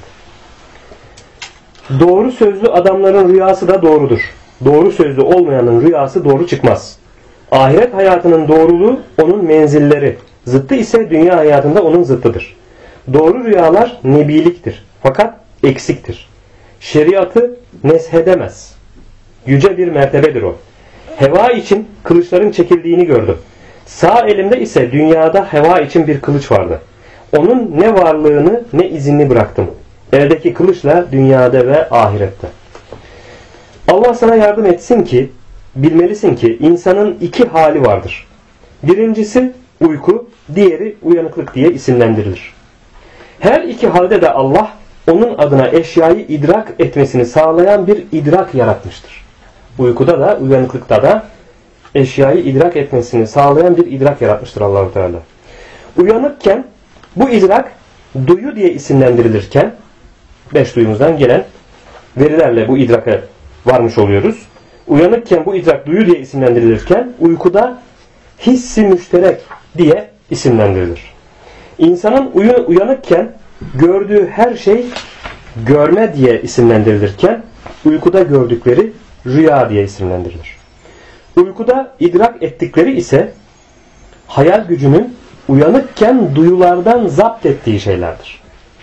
Speaker 1: Doğru sözlü adamların rüyası da doğrudur. Doğru sözlü olmayanın rüyası doğru çıkmaz. Ahiret hayatının doğruluğu onun menzilleri, zıttı ise dünya hayatında onun zıttıdır. Doğru rüyalar nebiliktir fakat eksiktir. Şeriatı neshedemez. Yüce bir mertebedir o. Heva için kılıçların çekildiğini gördüm. Sağ elimde ise dünyada heva için bir kılıç vardı. Onun ne varlığını ne izinini bıraktım. Eldeki kılıçla dünyada ve ahirette. Allah sana yardım etsin ki bilmelisin ki insanın iki hali vardır. Birincisi uyku, diğeri uyanıklık diye isimlendirilir. Her iki halde de Allah onun adına eşyayı idrak etmesini sağlayan bir idrak yaratmıştır. uykuda da uyanıklıkta da eşyayı idrak etmesini sağlayan bir idrak yaratmıştır Allah-u Teala. Uyanıkken bu idrak duyu diye isimlendirilirken 5 duyumuzdan gelen verilerle bu idraka varmış oluyoruz. Uyanıkken bu idrak duyu diye isimlendirilirken uykuda hissi müşterek diye isimlendirilir. İnsanın uyanıkken gördüğü her şey görme diye isimlendirilirken uykuda gördükleri rüya diye isimlendirilir. Uykuda idrak ettikleri ise hayal gücünün uyanıkken duyulardan zapt ettiği şeylerdir.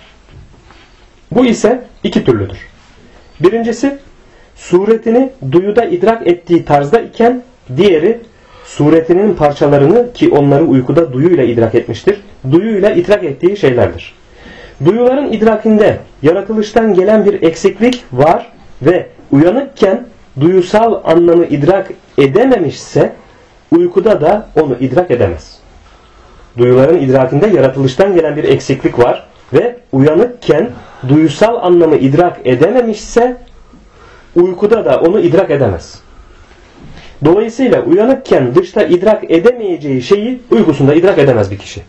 Speaker 1: Bu ise iki türlüdür. Birincisi suretini duyuda idrak ettiği tarzda iken diğeri suretinin parçalarını ki onları uykuda duyuyla idrak etmiştir. Duyuyla idrak ettiği şeylerdir. Duyuların idrakinde yaratılıştan gelen bir eksiklik var ve uyanıkken duyusal anlamı idrak edememişse uykuda da onu idrak edemez. Duyuların idrakinde yaratılıştan gelen bir eksiklik var ve uyanıkken duyusal anlamı idrak edememişse uykuda da onu idrak edemez. Dolayısıyla uyanıkken dışta idrak edemeyeceği şeyi uykusunda idrak edemez bir kişi.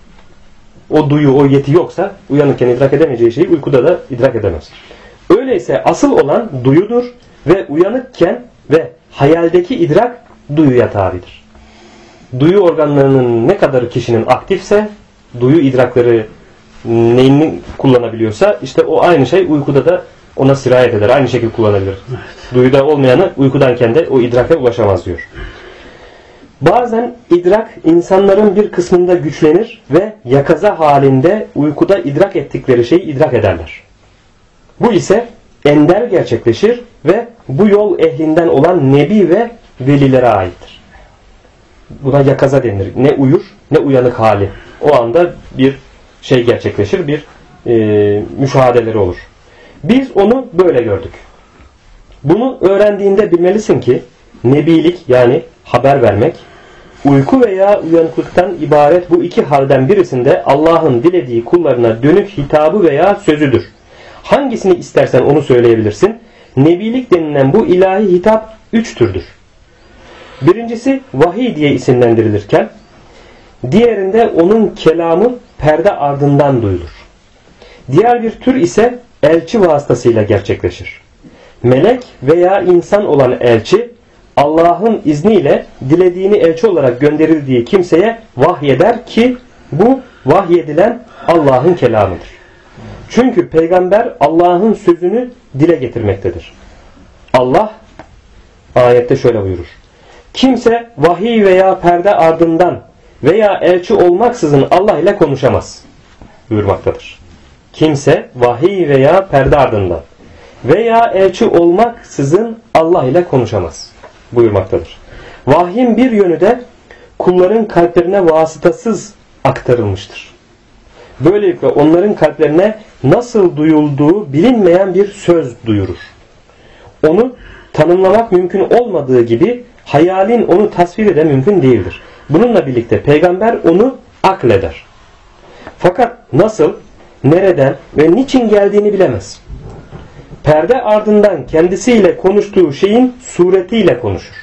Speaker 1: O duyu, o yeti yoksa uyanıkken idrak edemeyeceği şeyi uykuda da idrak edemez. Öyleyse asıl olan duyudur ve uyanıkken ve hayaldeki idrak duyuya tabidir. Duyu organlarının ne kadar kişinin aktifse, duyu idrakları neyini kullanabiliyorsa işte o aynı şey uykuda da ona sirayet eder. Aynı şekilde kullanabilir. Evet. Duyuda olmayanı uykudanken de o idrake ulaşamaz diyor. Bazen idrak insanların bir kısmında güçlenir ve yakaza halinde uykuda idrak ettikleri şeyi idrak ederler. Bu ise ender gerçekleşir ve bu yol ehlinden olan nebi ve velilere aittir. Buna yakaza denir. Ne uyur ne uyanık hali. O anda bir şey gerçekleşir, bir müşahedeleri olur. Biz onu böyle gördük. Bunu öğrendiğinde bilmelisin ki nebilik yani haber vermek, uyku veya uyanıklıktan ibaret bu iki halden birisinde Allah'ın dilediği kullarına dönük hitabı veya sözüdür. Hangisini istersen onu söyleyebilirsin. Nebilik denilen bu ilahi hitap 3 türdür. Birincisi vahiy diye isimlendirilirken, diğerinde onun kelamı perde ardından duyulur. Diğer bir tür ise elçi vasıtasıyla gerçekleşir. Melek veya insan olan elçi, Allah'ın izniyle dilediğini elçi olarak gönderildiği kimseye vahyeder ki bu vahyedilen Allah'ın kelamıdır. Çünkü peygamber Allah'ın sözünü dile getirmektedir. Allah ayette şöyle buyurur. Kimse vahiy veya perde ardından veya elçi olmaksızın Allah ile konuşamaz buyurmaktadır. Kimse vahiy veya perde ardından veya elçi olmaksızın Allah ile konuşamaz buyurmaktadır. Vahyin bir yönü de kulların kalplerine vasıtasız aktarılmıştır. Böylelikle onların kalplerine nasıl duyulduğu bilinmeyen bir söz duyurur. Onu tanımlamak mümkün olmadığı gibi hayalin onu tasvir de mümkün değildir. Bununla birlikte peygamber onu akleder. Fakat nasıl, nereden ve niçin geldiğini bilemez. Perde ardından kendisiyle konuştuğu şeyin suretiyle konuşur.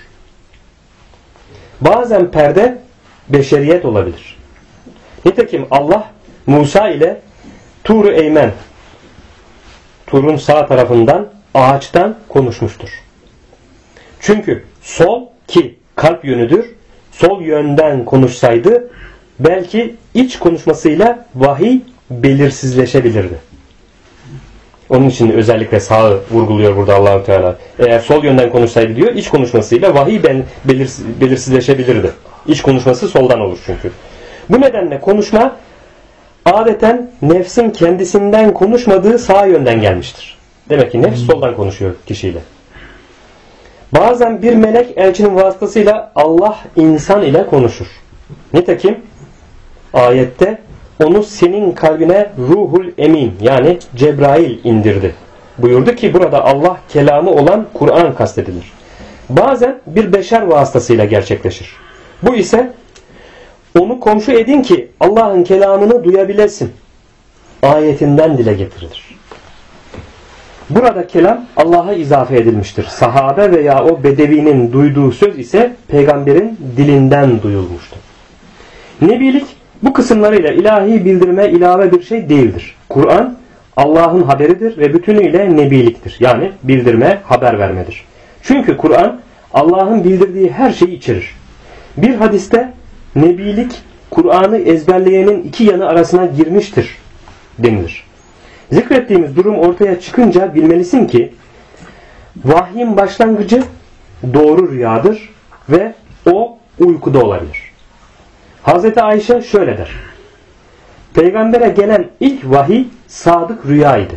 Speaker 1: Bazen perde beşeriyet olabilir. Nitekim Allah Musa ile Tur-u Eymen, Tur'un sağ tarafından ağaçtan konuşmuştur. Çünkü sol ki kalp yönüdür, sol yönden konuşsaydı belki iç konuşmasıyla vahiy belirsizleşebilirdi. Onun için özellikle sağı vurguluyor burada Allah-u Teala. Eğer sol yönden konuşsaydı diyor, iç konuşmasıyla vahiy belirsizleşebilirdi. İç konuşması soldan olur çünkü. Bu nedenle konuşma adeten nefsin kendisinden konuşmadığı sağ yönden gelmiştir. Demek ki nefs soldan konuşuyor kişiyle. Bazen bir melek elçinin vasıtasıyla Allah insan ile konuşur. Nitekim ayette onu senin kalbine ruhul emin yani Cebrail indirdi buyurdu ki burada Allah kelamı olan Kur'an kastedilir. Bazen bir beşer vasıtasıyla gerçekleşir. Bu ise onu komşu edin ki Allah'ın kelamını duyabilesin ayetinden dile getirilir. Burada kelam Allah'a izafe edilmiştir. Sahabe veya o bedevinin duyduğu söz ise peygamberin dilinden duyulmuştur. Nebilik bu kısımlarıyla ilahi bildirme ilave bir şey değildir. Kur'an Allah'ın haberidir ve bütünüyle nebiliktir. Yani bildirme, haber vermedir. Çünkü Kur'an Allah'ın bildirdiği her şeyi içerir. Bir hadiste nebilik Kur'an'ı ezberleyenin iki yanı arasına girmiştir denilir. Zikrettiğimiz durum ortaya çıkınca bilmelisin ki vahyin başlangıcı doğru rüyadır ve o uykuda olabilir. Hazreti Ayşe şöyle der. Peygambere gelen ilk vahiy sadık rüyaydı.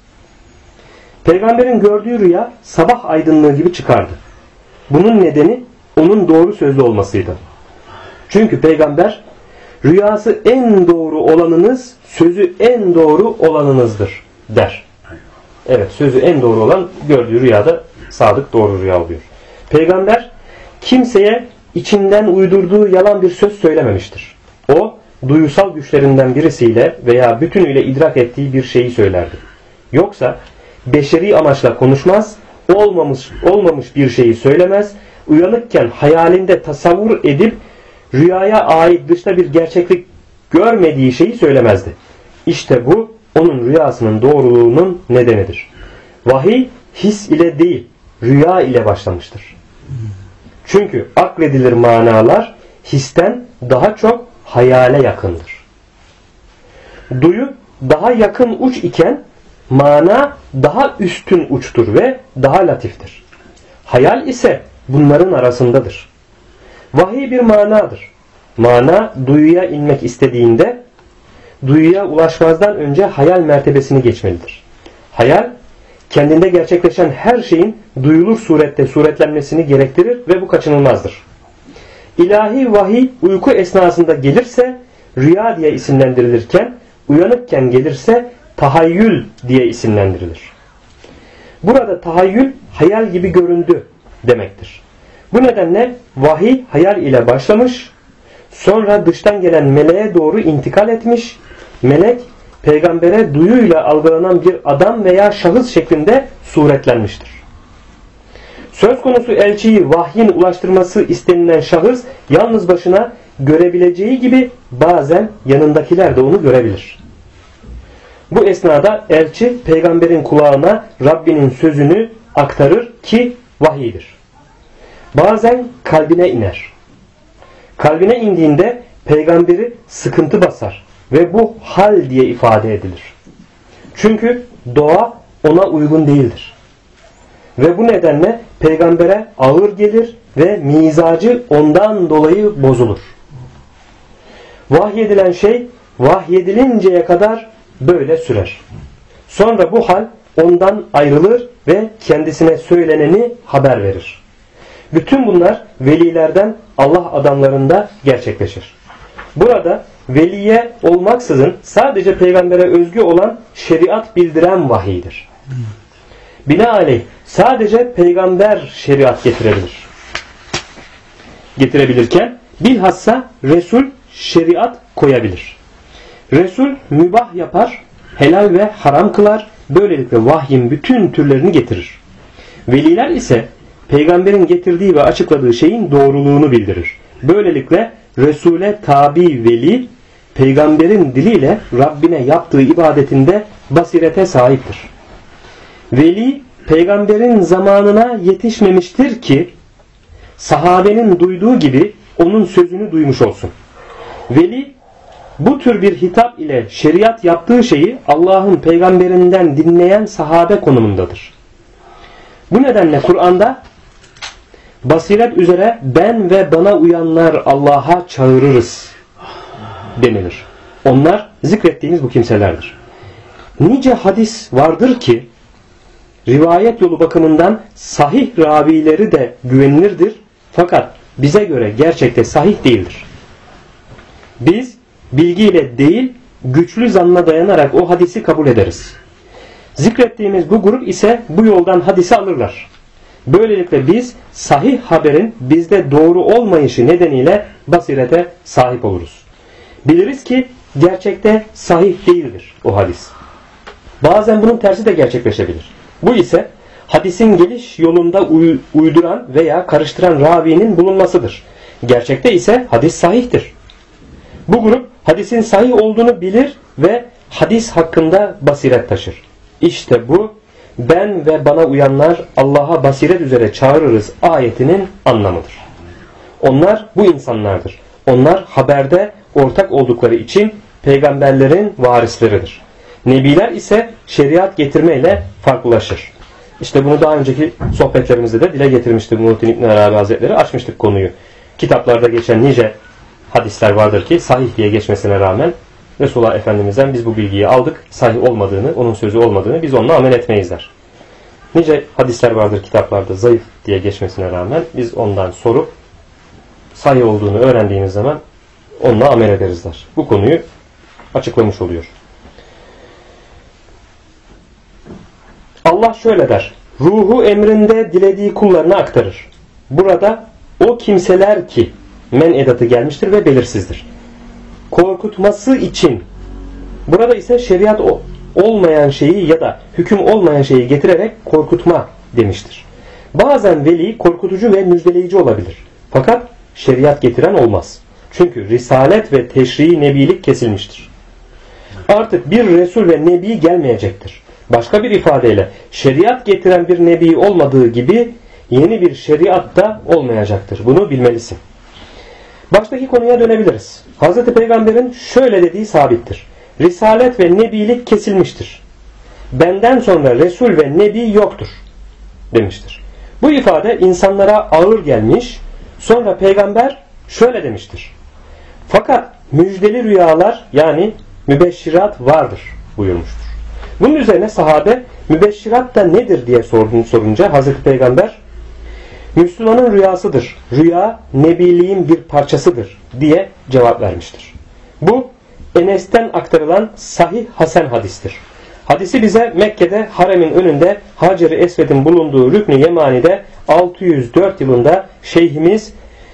Speaker 1: Peygamberin gördüğü rüya sabah aydınlığı gibi çıkardı. Bunun nedeni onun doğru sözlü olmasıydı. Çünkü peygamber rüyası en doğru olanınız, sözü en doğru olanınızdır der. Evet, sözü en doğru olan gördüğü rüyada sadık doğru rüya oluyor. Peygamber kimseye içinden uydurduğu yalan bir söz söylememiştir. O duyusal güçlerinden birisiyle veya bütünüyle idrak ettiği bir şeyi söylerdi. Yoksa beşeri amaçla konuşmaz, olmamış bir şeyi söylemez, uyanıkken hayalinde tasavvur edip rüyaya ait dışta bir gerçeklik görmediği şeyi söylemezdi. İşte bu onun rüyasının doğruluğunun nedenidir. Vahiy his ile değil, rüya ile başlamıştır. Çünkü akledilir manalar histen daha çok hayale yakındır. Duyu daha yakın uç iken mana daha üstün uçtur ve daha latiftir. Hayal ise bunların arasındadır. Vahiy bir manadır. Mana duyuya inmek istediğinde duyuya ulaşmazdan önce hayal mertebesini geçmelidir. Hayal kendinde gerçekleşen her şeyin duyulur surette suretlenmesini gerektirir ve bu kaçınılmazdır. İlahi vahiy uyku esnasında gelirse rüya diye isimlendirilirken uyanıkken gelirse tahayyül diye isimlendirilir. Burada tahayyül hayal gibi göründü demektir. Bu nedenle vahiy hayal ile başlamış, sonra dıştan gelen meleğe doğru intikal etmiş, melek peygambere duyuyla algılanan bir adam veya şahıs şeklinde suretlenmiştir. Söz konusu elçiyi vahyin ulaştırması istenilen şahıs yalnız başına görebileceği gibi bazen yanındakiler de onu görebilir. Bu esnada elçi peygamberin kulağına Rabbinin sözünü aktarır ki vahiydir. Bazen kalbine iner. Kalbine indiğinde peygamberi sıkıntı basar ve bu hal diye ifade edilir. Çünkü doğa ona uygun değildir. Ve bu nedenle peygambere ağır gelir ve mizacı ondan dolayı bozulur. Vahyedilen şey vahyedilinceye kadar böyle sürer. Sonra bu hal ondan ayrılır ve kendisine söyleneni haber verir. Bütün bunlar velilerden Allah adamlarında gerçekleşir. Burada veliye olmaksızın sadece peygambere özgü olan şeriat bildiren vahiydir. Binaenaleyh sadece peygamber şeriat getirebilirken bilhassa Resul şeriat koyabilir. Resul mübah yapar, helal ve haram kılar, böylelikle vahyin bütün türlerini getirir. Veliler ise peygamberin getirdiği ve açıkladığı şeyin doğruluğunu bildirir. Böylelikle Resul'e tabi veli, peygamberin diliyle Rabbine yaptığı ibadetinde basirete sahiptir. Veli, peygamberin zamanına yetişmemiştir ki, sahabenin duyduğu gibi onun sözünü duymuş olsun. Veli, bu tür bir hitap ile şeriat yaptığı şeyi Allah'ın peygamberinden dinleyen sahabe konumundadır. Bu nedenle Kur'an'da basiret üzere ben ve bana uyanlar Allah'a çağırırız denilir. Onlar zikrettiğimiz bu kimselerdir. Nice hadis vardır ki rivayet yolu bakımından sahih ravileri de güvenilirdir. Fakat bize göre gerçekte sahih değildir. Biz bilgiyle değil güçlü zanna dayanarak o hadisi kabul ederiz. Zikrettiğimiz bu grup ise bu yoldan hadisi alırlar. Böylelikle biz sahih haberin bizde doğru olmayışı nedeniyle basirete sahip oluruz. Biliriz ki gerçekte sahih değildir o hadis. Bazen bunun tersi de gerçekleşebilir. Bu ise hadisin geliş yolunda uyduran veya karıştıran ravinin bulunmasıdır. Gerçekte ise hadis sahihtir. Bu grup hadisin sahih olduğunu bilir ve hadis hakkında basiret taşır. İşte bu ben ve bana uyanlar Allah'a basiret üzere çağırırız ayetinin anlamıdır. Onlar bu insanlardır. Onlar haberde ortak oldukları için peygamberlerin varisleridir. Nebiler ise şeriat getirmeyle farklılaşır. İşte bunu daha önceki sohbetlerimizde de dile getirmişti Muhittin İbn Arabi Hazretleri. Açmıştık konuyu. Kitaplarda geçen nice hadisler vardır ki sahih diye geçmesine rağmen Resulullah Efendimiz'den biz bu bilgiyi aldık. Sahih olmadığını, onun sözü olmadığını, biz onunla amel etmeyizler. Nice hadisler vardır kitaplarda zayıf diye geçmesine rağmen biz ondan sorup sahih olduğunu öğrendiğimiz zaman onunla amel ederizler. Bu konuyu açıklamış oluyor. Allah şöyle der. Ruhu emrinde dilediği kullarına aktarır. Burada o kimseler ki men edatı gelmiştir ve belirsizdir. Korkutması için. Burada ise şeriat olmayan şeyi ya da hüküm olmayan şeyi getirerek korkutma demiştir. Bazen veli korkutucu ve müjdeleyici olabilir. Fakat şeriat getiren olmaz. Çünkü risalet ve teşri nebilik kesilmiştir. Artık bir Resul ve Nebi gelmeyecektir. Başka bir ifadeyle şeriat getiren bir Nebi olmadığı gibi yeni bir şeriat da olmayacaktır. Bunu bilmelisin. Baştaki konuya dönebiliriz. Hz. Peygamber'in şöyle dediği sabittir. Risalet ve Nebilik kesilmiştir. Benden sonra Resul ve Nebi yoktur demiştir. Bu ifade insanlara ağır gelmiş. Sonra Peygamber şöyle demiştir. Fakat müjdeli rüyalar yani mübeşşirat vardır buyurmuştur. Bunun üzerine sahabe mübeşşirat da nedir diye sorunca Hazreti Peygamber Müslümanın rüyasıdır. Rüya nebiliğin bir parçasıdır diye cevap vermiştir. Bu Enes'ten aktarılan sahih hasen hadistir. Hadisi bize Mekke'de haremin önünde Hacer-i Esved'in bulunduğu Rükn-i Yemani'de 604 yılında Şeyhimiz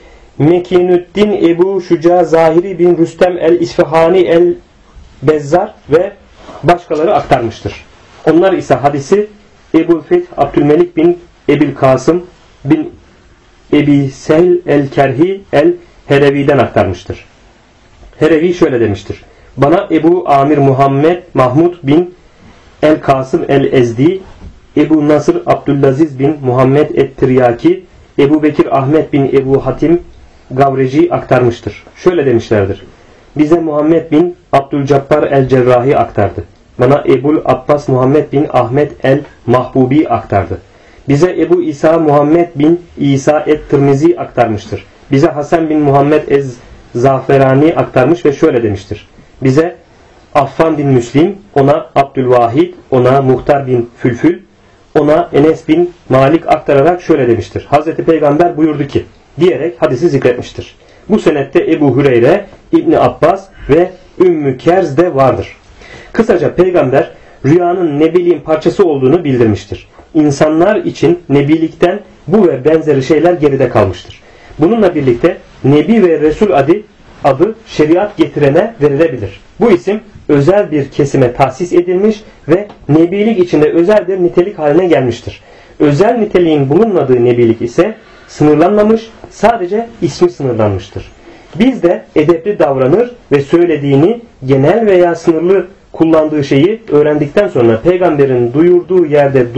Speaker 1: Mekinüddin Ebu Şuca Zahiri bin Rüstem el-İsfahani el-Bezzar ve başkaları aktarmıştır. Onlar ise hadisi Ebu'l-Feth Abdülmelik bin Ebil Kasım bin Ebi Sehl el-Kerhi el-Herevi'den aktarmıştır. Herevi şöyle demiştir. Bana Ebu Amir Muhammed Mahmud bin el-Kasım el-Ezdi, Ebu Nasır Abdülaziz bin Muhammed et-Tiryaki, Ebu Bekir Ahmet bin Ebu Hatim Gavreci aktarmıştır. Şöyle demişlerdir. Bize Muhammed bin Abdülcabbar el-Cerrahi aktardı. Bana Ebul Abbas Muhammed bin Ahmet el-Mahbubi aktardı. Bize Ebu İsa Muhammed bin İsa et-Tirmizi aktarmıştır. Bize Hasan bin Muhammed ez-Zaferani aktarmış ve şöyle demiştir. Bize Affan bin Müslim, ona Abdülvahid, ona Muhtar bin Fülfül, ona Enes bin Malik aktararak şöyle demiştir. Hazreti Peygamber buyurdu ki diyerek hadisi zikretmiştir. Bu senette Ebu Hüreyre, İbni Abbas ve Ümmü Kerz de vardır. Kısaca Peygamber rüyanın nebiliğin parçası olduğunu bildirmiştir. İnsanlar için nebilikten bu ve benzeri şeyler geride kalmıştır. Bununla birlikte Nebi ve Resul adı şeriat getirene verilebilir. Bu isim özel bir kesime tahsis edilmiş ve nebilik içinde özel bir nitelik haline gelmiştir. Özel niteliğin bulunmadığı nebilik ise sınırlanmamış, sadece ismi sınırlanmıştır. Biz de edepli davranır ve söylediğini genel veya sınırlı kullandığı şeyi öğrendikten sonra peygamberin durduğu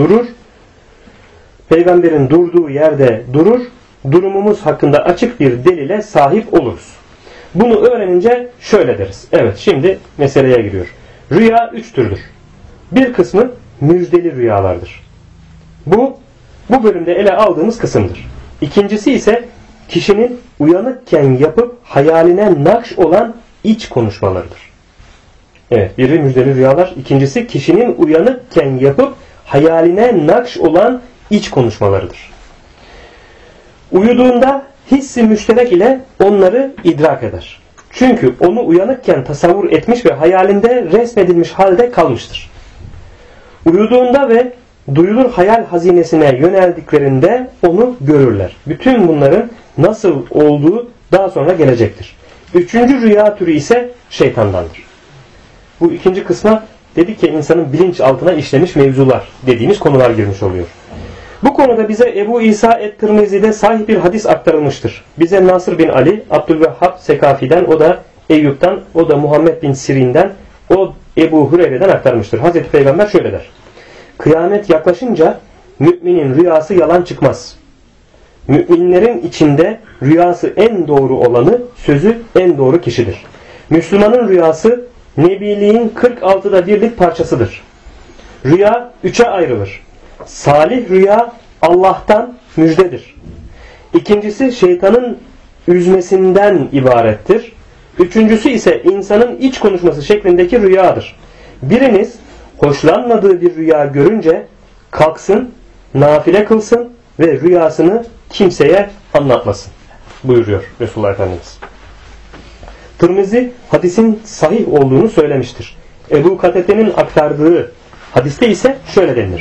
Speaker 1: yerde durur, durumumuz hakkında açık bir delile sahip oluruz. Bunu öğrenince şöyle deriz. Evet, şimdi meseleye giriyor. Rüya 3 türdür. Bir kısmı müjdeli rüyalardır. Bu bölümde ele aldığımız kısımdır. İkincisi ise kişinin uyanıkken yapıp hayaline nakş olan iç konuşmalarıdır. Evet, biri müjdeli rüyalar. İkincisi kişinin uyanıkken yapıp hayaline nakş olan iç konuşmalarıdır. Uyuduğunda hissi müşterek ile onları idrak eder. Çünkü onu uyanıkken tasavvur etmiş ve hayalinde resmedilmiş halde kalmıştır. Uyuduğunda ve duyulur hayal hazinesine yöneldiklerinde onu görürler. Bütün bunların nasıl olduğu daha sonra gelecektir. Üçüncü rüya türü ise şeytandandır. Bu ikinci kısma dedik ki insanın bilinç altına işlemiş mevzular dediğimiz konular girmiş oluyor. Bu konuda bize Ebu İsa et-Tirmizi'de sahih bir hadis aktarılmıştır. Bize Nasır bin Ali, Abdülvehhab Sekafi'den, o da Eyyub'dan, o da Muhammed bin Sirin'den, o Ebu Hureyre'den aktarmıştır. Hazreti Peygamber şöyle der: kıyamet yaklaşınca müminin rüyası yalan çıkmaz. Müminlerin içinde rüyası en doğru olanı, sözü en doğru kişidir. Müslümanın rüyası Nebiliğin 46'da birlik parçasıdır. Rüya 3'e ayrılır. Salih rüya Allah'tan müjdedir. İkincisi şeytanın üzmesinden ibarettir. Üçüncüsü ise insanın iç konuşması şeklindeki rüyadır. Biriniz hoşlanmadığı bir rüya görünce kalksın, nafile kılsın ve rüyasını kimseye anlatmasın buyuruyor Resulullah Efendimiz. Tirmizi hadisin sahih olduğunu söylemiştir. Ebu Katede'nin aktardığı hadiste ise şöyle denilir: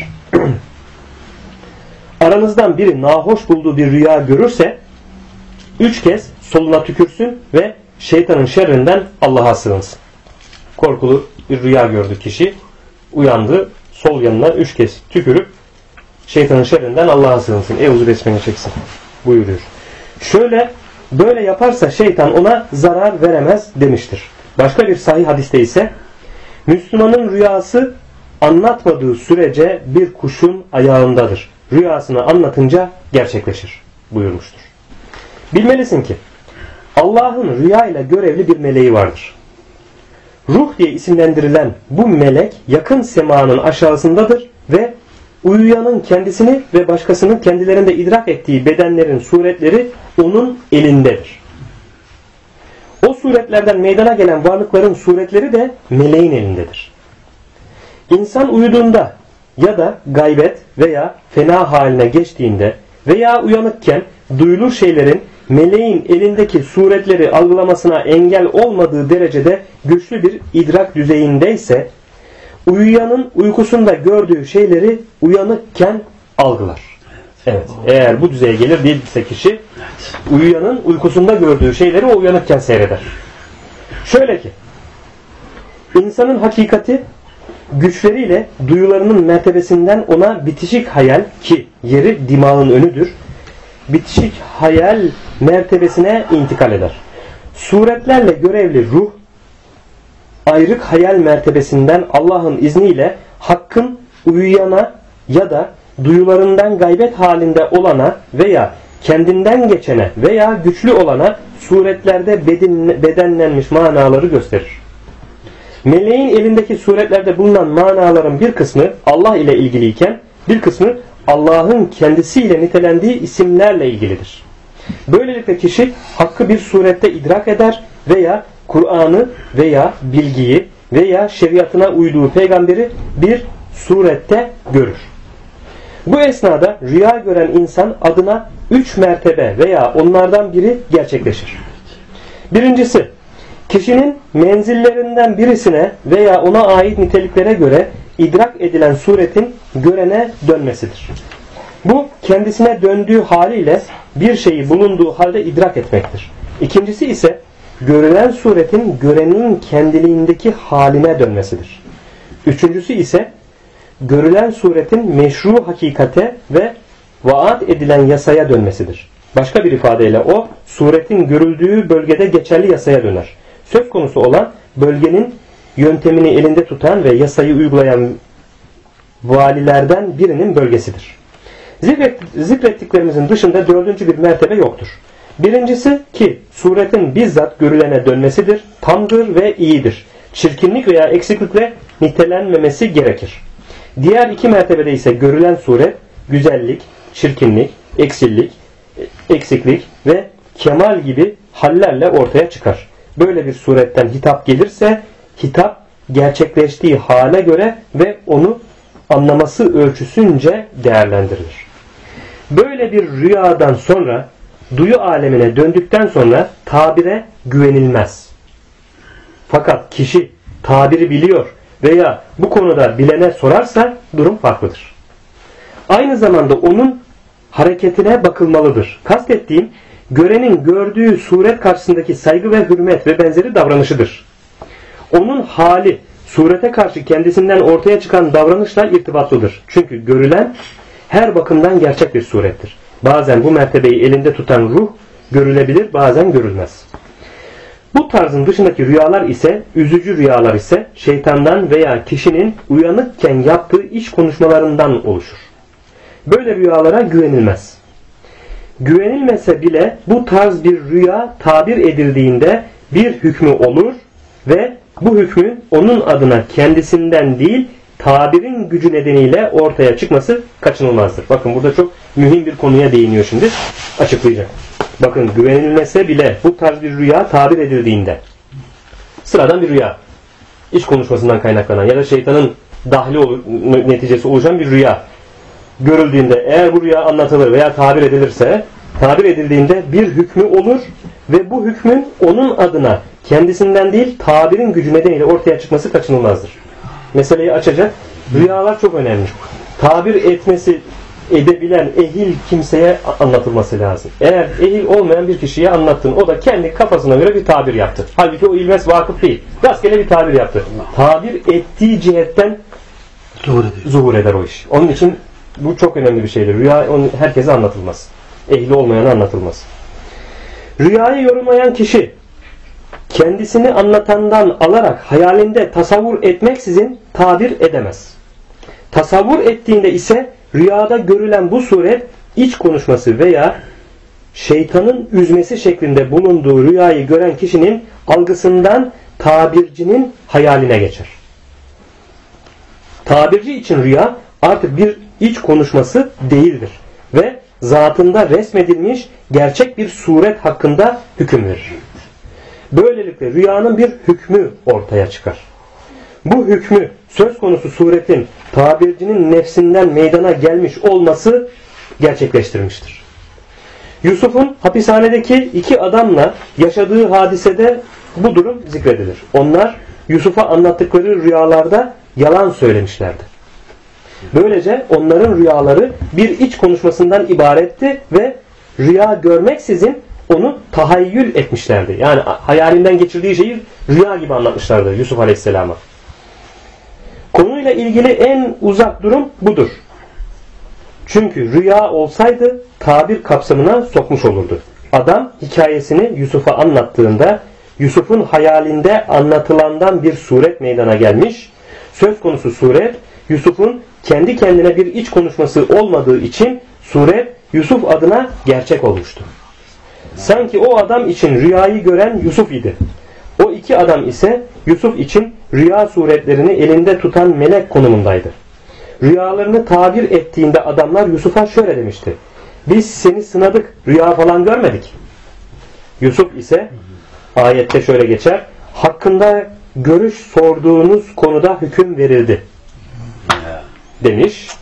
Speaker 1: aranızdan biri nahoş bulduğu bir rüya görürse 3 kez soluna tükürsün ve şeytanın şerrinden Allah'a sığınsın. Korkulu bir rüya gördü kişi, uyandı, sol yanına 3 kez tükürüp şeytanın şerrinden Allah'a sığınsın, Eûzü besmele çeksin buyuruyor. Böyle yaparsa şeytan ona zarar veremez demiştir. Başka bir sahih hadiste ise Müslümanın rüyası anlatmadığı sürece bir kuşun ayağındadır. Rüyasını anlatınca gerçekleşir buyurmuştur. Bilmelisin ki Allah'ın rüya ile görevli bir meleği vardır. Ruh diye isimlendirilen bu melek yakın semanın aşağısındadır ve uyuyanın kendisini ve başkasının kendilerinde idrak ettiği bedenlerin suretleri onun elindedir. O suretlerden meydana gelen varlıkların suretleri de meleğin elindedir. İnsan uyuduğunda ya da gaybet veya fena haline geçtiğinde veya uyanıkken duyulur şeylerin meleğin elindeki suretleri algılamasına engel olmadığı derecede güçlü bir idrak düzeyindeyse uyuyanın uykusunda gördüğü şeyleri uyanıkken algılar. Evet. Eğer bu düzeye gelir değilse kişi uyuyanın uykusunda gördüğü şeyleri o uyanıkken seyreder. Şöyle ki insanın hakikati güçleriyle duyularının mertebesinden ona bitişik hayal, ki yeri dimağın önüdür, bitişik hayal mertebesine intikal eder. Suretlerle görevli ruh ayrık hayal mertebesinden Allah'ın izniyle hakkın uyuyana ya da duyularından gaybet halinde olana veya kendinden geçene veya güçlü olana suretlerde bedenlenmiş manaları gösterir. Meleğin elindeki suretlerde bulunan manaların bir kısmı Allah ile ilgiliyken bir kısmı Allah'ın kendisiyle nitelendiği isimlerle ilgilidir. Böylelikle kişi hakkı bir surette idrak eder veya Kur'an'ı veya bilgiyi veya şeriatına uyduğu peygamberi bir surette görür. Bu esnada rüya gören insan adına 3 mertebe veya onlardan biri gerçekleşir. Birincisi, kişinin menzillerinden birisine veya ona ait niteliklere göre idrak edilen suretin görene dönmesidir. Bu kendisine döndüğü haliyle bir şeyi bulunduğu halde idrak etmektir. İkincisi ise görülen suretin görenin kendiliğindeki haline dönmesidir. Üçüncüsü ise görülen suretin meşru hakikate ve vaat edilen yasaya dönmesidir. Başka bir ifadeyle o suretin görüldüğü bölgede geçerli yasaya döner. Söz konusu olan bölgenin yöntemini elinde tutan ve yasayı uygulayan valilerden birinin bölgesidir. Zikrettiklerimizin dışında dördüncü bir mertebe yoktur. Birincisi ki suretin bizzat görülene dönmesidir, tamdır ve iyidir. Çirkinlik veya eksiklikle nitelenmemesi gerekir. Diğer iki mertebede ise görülen suret güzellik, çirkinlik, eksiklik ve kemal gibi hallerle ortaya çıkar. Böyle bir suretten hitap gelirse hitap gerçekleştiği hale göre ve onu anlaması ölçüsünce değerlendirilir. Böyle bir rüyadan sonra duyu alemine döndükten sonra tabire güvenilmez. Fakat kişi tabiri biliyor veya bu konuda bilene sorarsa durum farklıdır. Aynı zamanda onun hareketine bakılmalıdır. Kastettiğim görenin gördüğü suret karşısındaki saygı ve hürmet ve benzeri davranışıdır. Onun hali surete karşı kendisinden ortaya çıkan davranışla irtibatlıdır. Çünkü görülen her bakımdan gerçek bir surettir. Bazen bu mertebeyi elinde tutan ruh görülebilir, bazen görülmez. Bu tarzın dışındaki rüyalar ise, üzücü rüyalar ise şeytandan veya kişinin uyanıkken yaptığı iş konuşmalarından oluşur. Böyle rüyalara güvenilmez. Güvenilmese bile bu tarz bir rüya tabir edildiğinde bir hükmü olur ve bu hükmün onun adına kendisinden değil tabirin gücü nedeniyle ortaya çıkması kaçınılmazdır. Bakın burada çok mühim bir konuya değiniyor şimdi. Açıklayacak. Bakın güvenilmese bile bu tarz bir rüya tabir edildiğinde, sıradan bir rüya, iş konuşmasından kaynaklanan ya da şeytanın dahli neticesi oluşan bir rüya görüldüğünde, eğer bu rüya anlatılır veya tabir edilirse, tabir edildiğinde bir hükmü olur ve bu hükmün onun adına kendisinden değil tabirin gücü nedeniyle ortaya çıkması kaçınılmazdır. Meseleyi açacak. Rüyalar çok önemli. Tabir edebilen ehil kimseye anlatılması lazım. Eğer ehil olmayan bir kişiye anlattın, o da kendi kafasına göre bir tabir yaptı. Halbuki o ilmez vakıf değil. Rastgele bir tabir yaptı. Tabir ettiği cihetten zuhur eder o iş. Onun için bu çok önemli bir şeydir. Rüya herkese anlatılmaz. Ehli olmayana anlatılmaz. Rüyayı yorumlayan kişi kendisini anlatandan alarak hayalinde tasavvur etmeksizin tabir edemez. Tasavvur ettiğinde ise rüyada görülen bu suret iç konuşması veya şeytanın üzmesi şeklinde bulunduğu rüyayı gören kişinin algısından tabircinin hayaline geçer. Tabirci için rüya artık bir iç konuşması değildir ve zatında resmedilmiş gerçek bir suret hakkında hüküm verir. Böylelikle rüyanın bir hükmü ortaya çıkar. Bu hükmü söz konusu suretin tabircinin nefsinden meydana gelmiş olması gerçekleştirmiştir. Yusuf'un hapishanedeki iki adamla yaşadığı hadisede bu durum zikredilir. Onlar Yusuf'a anlattıkları rüyalarda yalan söylemişlerdi. Böylece onların rüyaları bir iç konuşmasından ibaretti ve rüya görmeksizin onu tahayyül etmişlerdi. Yani hayalinden geçirdiği şeyi rüya gibi anlatmışlardı Yusuf Aleyhisselam'a. Konuyla ilgili en uzak durum budur. Çünkü rüya olsaydı tabir kapsamına sokmuş olurdu. Adam hikayesini Yusuf'a anlattığında Yusuf'un hayalinde anlatılandan bir suret meydana gelmiş. Söz konusu suret Yusuf'un kendi kendine bir iç konuşması olmadığı için suret Yusuf adına gerçek olmuştu. Sanki o adam için rüyayı gören Yusuf idi. O iki adam ise Yusuf için rüya suretlerini elinde tutan melek konumundaydı. Rüyalarını tabir ettiğinde adamlar Yusuf'a şöyle demişti: biz seni sınadık, rüya falan görmedik. Yusuf ise ayette şöyle geçer: hakkında görüş sorduğunuz konuda hüküm verildi demiş.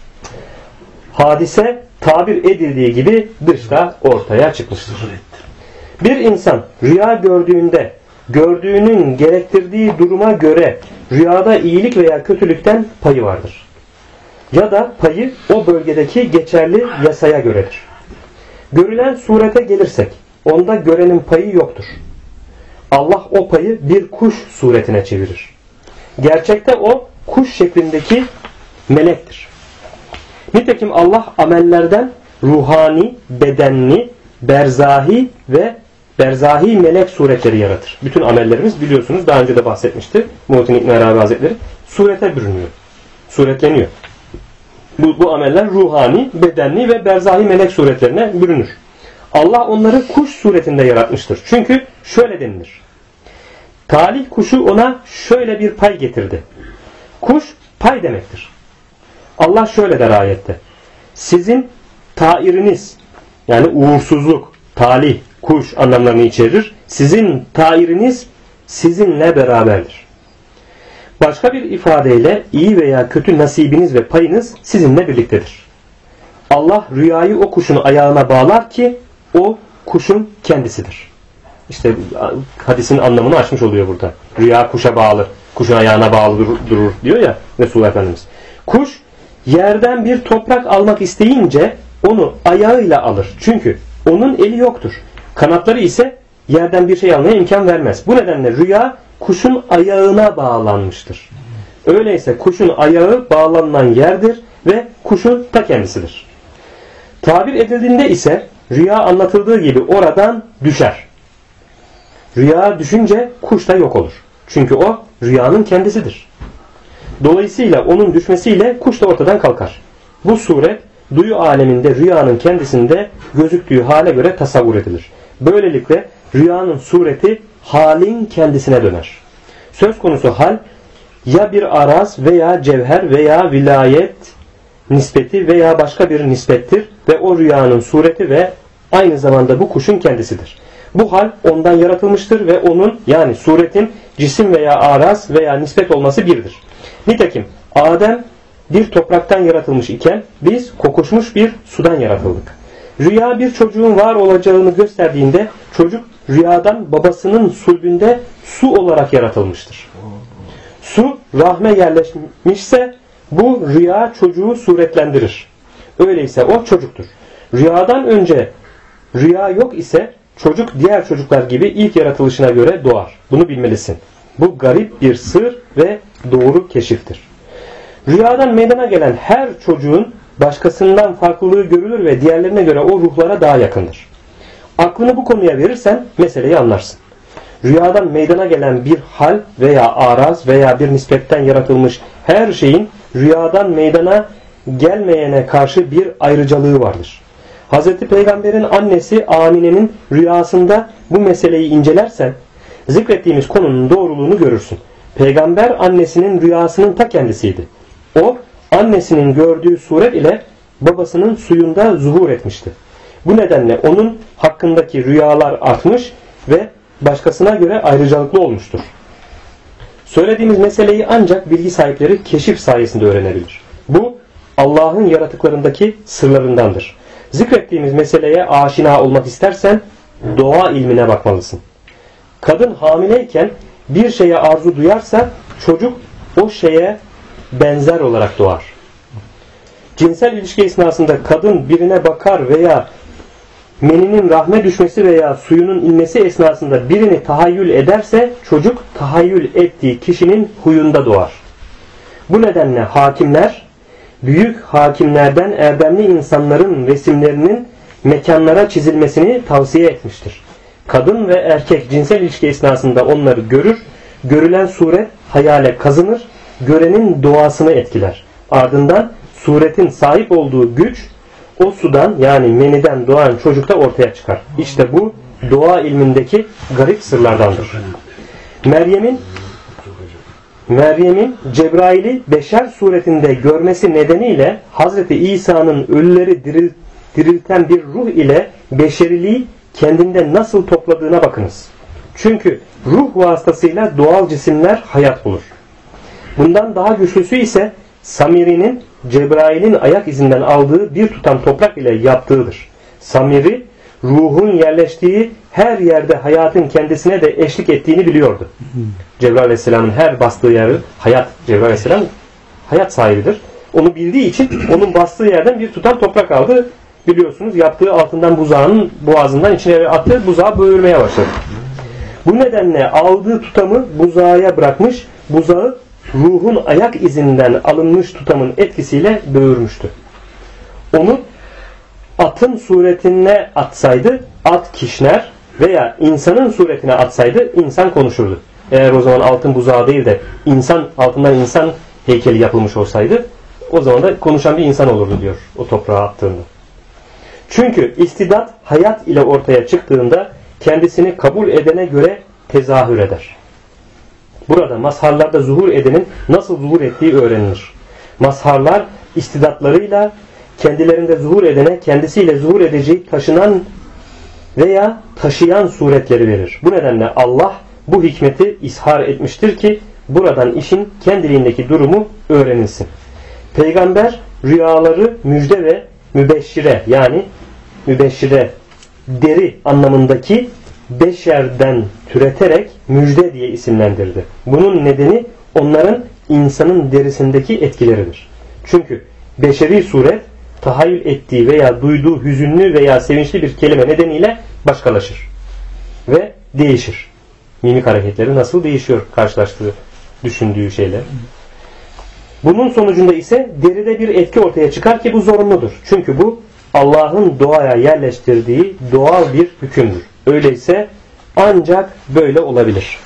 Speaker 1: Hadise tabir edildiği gibi dışta ortaya çıkmıştır. Bir insan rüya gördüğünde gördüğünün gerektirdiği duruma göre rüyada iyilik veya kötülükten payı vardır. Ya da payı o bölgedeki geçerli yasaya göredir. Görülen surete gelirsek onda görenin payı yoktur. Allah o payı bir kuş suretine çevirir. Gerçekte o kuş şeklindeki melektir. Nitekim Allah amellerden ruhani, bedenli, berzahi ve berzahi melek suretleri yaratır. Bütün amellerimiz biliyorsunuz daha önce de bahsetmişti Muhittin İbn Arabi Hazretleri. Surete bürünüyor. Suretleniyor. Bu ameller ruhani, bedenli ve berzahi melek suretlerine bürünür. Allah onları kuş suretinde yaratmıştır. Çünkü şöyle denilir: talih kuşu ona şöyle bir pay getirdi. Kuş pay demektir. Allah şöyle der ayette: sizin tairiniz, yani uğursuzluk, talih, kuş anlamlarını içerir. Sizin tairiniz sizinle beraberdir. Başka bir ifadeyle iyi veya kötü nasibiniz ve payınız sizinle birliktedir. Allah rüyayı o kuşun ayağına bağlar ki o kuşun kendisidir. İşte hadisin anlamını açmış oluyor burada. Rüya kuşa bağlı, kuşun ayağına bağlı durur diyor ya Resulullah Efendimiz. Kuş yerden bir toprak almak isteyince onu ayağıyla alır. Çünkü onun eli yoktur. Kanatları ise yerden bir şey almaya imkan vermez. Bu nedenle rüya kuşun ayağına bağlanmıştır. Öyleyse kuşun ayağı bağlanılan yerdir ve kuşun ta kendisidir. Tabir edildiğinde ise rüya anlatıldığı gibi oradan düşer. Rüya düşünce kuş da yok olur. Çünkü o rüyanın kendisidir. Dolayısıyla onun düşmesiyle kuş da ortadan kalkar. Bu suret duyu aleminde rüyanın kendisinde gözüktüğü hale göre tasavvur edilir. Böylelikle rüyanın sureti halin kendisine döner. Söz konusu hal ya bir araz veya cevher veya vilayet nispeti veya başka bir nispettir ve o rüyanın sureti ve aynı zamanda bu kuşun kendisidir. Bu hal ondan yaratılmıştır ve onun yani suretin cisim veya araz veya nispet olması birdir. Nitekim Adem bir topraktan yaratılmış iken biz kokuşmuş bir sudan yaratıldık. Rüya bir çocuğun var olacağını gösterdiğinde çocuk rüyadan babasının sulbünde su olarak yaratılmıştır. Su rahme yerleşmişse bu rüya çocuğu suretlendirir. Öyleyse o çocuktur. Rüyadan önce rüya yok ise çocuk diğer çocuklar gibi ilk yaratılışına göre doğar. Bunu bilmelisin. Bu garip bir sır ve doğru keşiftir. Rüyadan meydana gelen her çocuğun başkasından farklılığı görülür ve diğerlerine göre o ruhlara daha yakındır. Aklını bu konuya verirsen meseleyi anlarsın. Rüyadan meydana gelen bir hal veya araz veya bir nispetten yaratılmış her şeyin rüyadan meydana gelmeyene karşı bir ayrıcalığı vardır. Hz. Peygamber'in annesi Amine'nin rüyasında bu meseleyi incelersen zikrettiğimiz konunun doğruluğunu görürsün. Peygamber annesinin rüyasının ta kendisiydi. O annesinin gördüğü suret ile babasının suyunda zuhur etmişti. Bu nedenle onun hakkındaki rüyalar artmış ve başkasına göre ayrıcalıklı olmuştur. Söylediğimiz meseleyi ancak bilgi sahipleri keşif sayesinde öğrenebilir. Bu Allah'ın yaratıklarındaki sırlarındandır. Zikrettiğimiz meseleye aşina olmak istersen doğa ilmine bakmalısın. Kadın hamileyken bir şeye arzu duyarsa çocuk o şeye benzer olarak doğar. Cinsel ilişki esnasında kadın birine bakar veya meninin rahme düşmesi veya suyunun inmesi esnasında birini tahayyül ederse çocuk tahayyül ettiği kişinin huyunda doğar. Bu nedenle hakimler büyük hakimlerden erdemli insanların resimlerinin mekanlara çizilmesini tavsiye etmiştir. Kadın ve erkek cinsel ilişki esnasında onları görür, görülen suret hayale kazınır, görenin doğasını etkiler. Ardından suretin sahip olduğu güç o sudan yani meniden doğan çocukta ortaya çıkar. İşte bu doğa ilmindeki garip sırlardandır. Meryem'in Cebrail'i beşer suretinde görmesi nedeniyle Hazreti İsa'nın ölüleri dirilten bir ruh ile beşeriliği kendinde nasıl topladığına bakınız. Çünkü ruh vasıtasıyla doğal cisimler hayat bulur. Bundan daha güçlüsü ise Samiri'nin Cebrail'in ayak izinden aldığı bir tutam toprak ile yaptığıdır. Samiri ruhun yerleştiği her yerde hayatın kendisine de eşlik ettiğini biliyordu. Cebrail Aleyhisselam'ın her bastığı yeri hayat. Cebrail Aleyhisselam hayat sahibidir. Onu bildiği için onun bastığı yerden bir tutam toprak aldı. Biliyorsunuz yaptığı altından buzağının boğazından içine attı. Buzağı böğürmeye başladı. Bu nedenle aldığı tutamı buzağa bırakmış. Buzağı ruhun ayak izinden alınmış tutamın etkisiyle böğürmüştü. Onu atın suretine atsaydı at kişner veya insanın suretine atsaydı insan konuşurdu. Eğer o zaman altın buzağı değil de altından insan heykeli yapılmış olsaydı o zaman da konuşan bir insan olurdu diyor o toprağa attığında. Çünkü istidat hayat ile ortaya çıktığında kendisini kabul edene göre tezahür eder. Burada mazharlarda zuhur edenin nasıl zuhur ettiği öğrenilir. Mazharlar istidatlarıyla kendilerinde zuhur edene kendisiyle zuhur edeceği taşınan veya taşıyan suretleri verir. Bu nedenle Allah bu hikmeti ishar etmiştir ki buradan işin kendiliğindeki durumu öğrenilsin. Peygamber rüyaları müjde ve mübeşşire yani mübeşşire deri anlamındaki beşerden türeterek müjde diye isimlendirdi. Bunun nedeni onların insanın derisindeki etkileridir. Çünkü beşeri suret tahayyül ettiği veya duyduğu hüzünlü veya sevinçli bir kelime nedeniyle başkalaşır ve değişir. Mimik hareketleri nasıl değişiyor karşılaştığı, düşündüğü şeyler. Bunun sonucunda ise deride bir etki ortaya çıkar ki bu zorunludur. Çünkü bu Allah'ın doğaya yerleştirdiği doğal bir hükümdür. Öyleyse ancak böyle olabilir.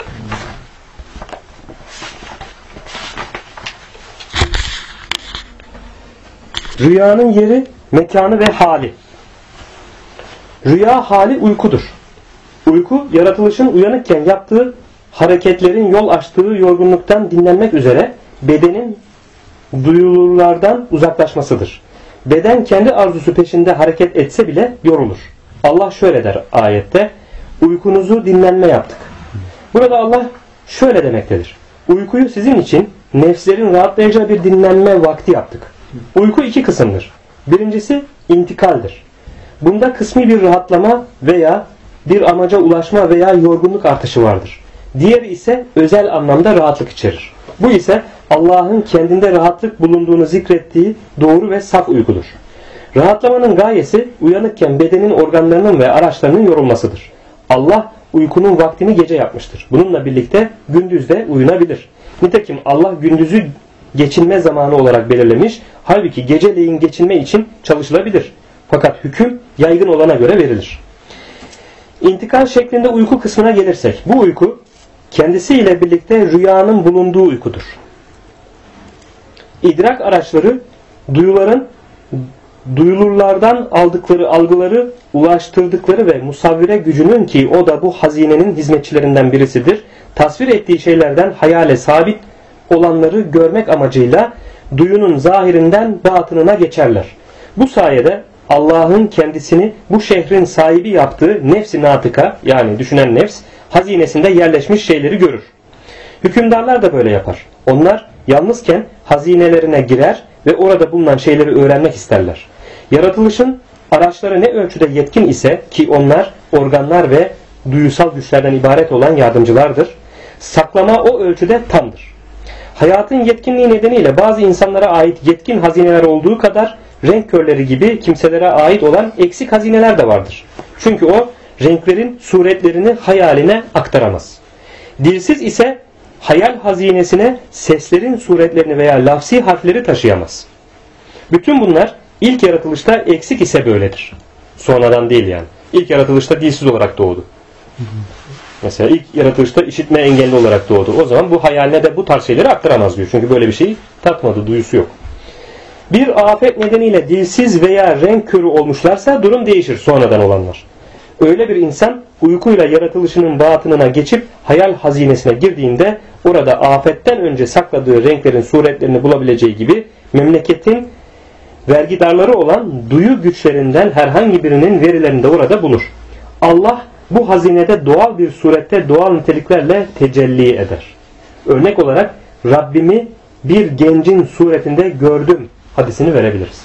Speaker 1: Rüyanın yeri, mekanı ve hali. Rüya hali uykudur. Uyku, yaratılışın uyanıkken yaptığı hareketlerin yol açtığı yorgunluktan dinlenmek üzere bedenin duyululardan uzaklaşmasıdır. Beden kendi arzusu peşinde hareket etse bile yorulur. Allah şöyle der ayette: uykunuzu dinlenme yaptık. Burada Allah şöyle demektedir: uykuyu sizin için nefslerin rahatlayacağı bir dinlenme vakti yaptık. Uyku iki kısımdır. Birincisi intikaldir. Bunda kısmi bir rahatlama veya bir amaca ulaşma veya yorgunluk artışı vardır. Diğeri ise özel anlamda rahatlık içerir. Bu ise Allah'ın kendinde rahatlık bulunduğunu zikrettiği doğru ve saf uykudur. Rahatlamanın gayesi uyanıkken bedenin organlarının ve araçlarının yorulmasıdır. Allah uykunun vaktini gece yapmıştır. Bununla birlikte gündüz de uyunabilir. Nitekim Allah gündüzü geçinme zamanı olarak belirlemiş. Halbuki geceleyin geçinme için çalışılabilir. Fakat hüküm yaygın olana göre verilir. İntikal şeklinde uyku kısmına gelirsek, bu uyku kendisiyle birlikte rüyanın bulunduğu uykudur. İdrak araçları duyulurlardan aldıkları algıları ulaştırdıkları ve musavvire gücünün, ki o da bu hazinenin hizmetçilerinden birisidir, tasvir ettiği şeylerden hayale sabit olanları görmek amacıyla duyunun zahirinden batınına geçerler. Bu sayede Allah'ın kendisini bu şehrin sahibi yaptığı nefs-i natıka, yani düşünen nefs, hazinesinde yerleşmiş şeyleri görür. Hükümdarlar da böyle yapar. Onlar yalnızken hazinelerine girer ve orada bulunan şeyleri öğrenmek isterler. Yaratılışın araçları ne ölçüde yetkin ise, ki onlar organlar ve duyusal güçlerden ibaret olan yardımcılardır, saklama o ölçüde tamdır. Hayatın yetkinliği nedeniyle bazı insanlara ait yetkin hazineler olduğu kadar renk körleri gibi kimselere ait olan eksik hazineler de vardır. Çünkü o renklerin suretlerini hayaline aktaramaz. Dilsiz ise hayal hazinesine seslerin suretlerini veya lafsi harfleri taşıyamaz. Bütün bunlar ilk yaratılışta eksik ise böyledir. Sonradan değil yani. İlk yaratılışta dilsiz olarak doğdu. Mesela ilk yaratılışta işitme engelli olarak doğdu. O zaman bu hayaline de bu tarz şeyleri aktaramaz diyor. Çünkü böyle bir şeyi tatmadı, duyusu yok. Bir afet nedeniyle dilsiz veya renk körü olmuşlarsa durum değişir sonradan olanlar. Öyle bir insan uykuyla yaratılışının batınına geçip hayal hazinesine girdiğinde orada afetten önce sakladığı renklerin suretlerini bulabileceği gibi memleketin vergidarları olan duyu güçlerinden herhangi birinin verilerini de orada bulur. Allah bu hazinede doğal bir surette doğal niteliklerle tecelli eder. Örnek olarak Rabbimi bir gencin suretinde gördüm hadisini verebiliriz.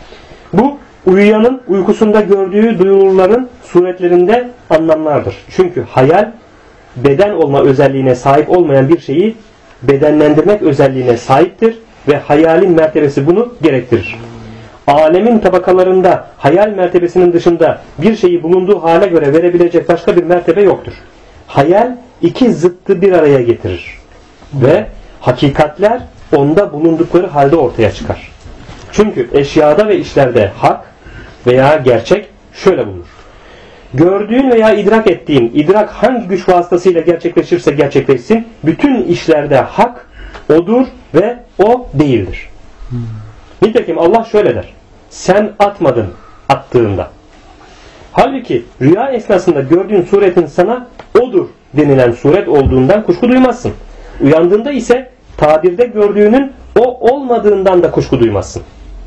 Speaker 1: Bu uyuyanın uykusunda gördüğü duyuların suretlerinde anlamlardır. Çünkü hayal beden olma özelliğine sahip olmayan bir şeyi bedenlendirmek özelliğine sahiptir ve hayalin mertebesi bunu gerektirir. Alemin tabakalarında hayal mertebesinin dışında bir şeyi bulunduğu hale göre verebilecek başka bir mertebe yoktur. Hayal iki zıttı bir araya getirir ve hakikatler onda bulundukları halde ortaya çıkar. Çünkü eşyada ve işlerde hak veya gerçek şöyle bulunur. Gördüğün veya idrak ettiğin, idrak hangi güç vasıtasıyla gerçekleşirse gerçekleşsin, bütün işlerde hak odur ve o değildir. Nitekim Allah şöyle der: sen atmadın attığında. Halbuki rüya esnasında gördüğün suretin sana odur denilen suret olduğundan kuşku duymazsın. Uyandığında ise tabirde gördüğünün o olmadığından da kuşku duymazsın.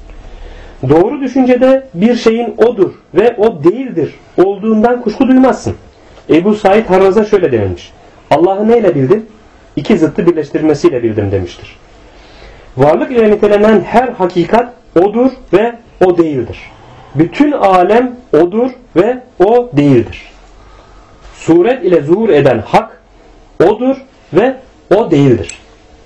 Speaker 1: Doğru düşüncede bir şeyin odur ve o değildir olduğundan kuşku duymazsın. Ebu Said Harraz'a şöyle denilmiş: Allah'ı neyle bildin? İki zıttı birleştirmesiyle bildim demiştir. Varlık ile nitelenen her hakikat odur ve o değildir. Bütün alem odur ve o değildir. Suret ile zuhur eden hak odur ve o değildir.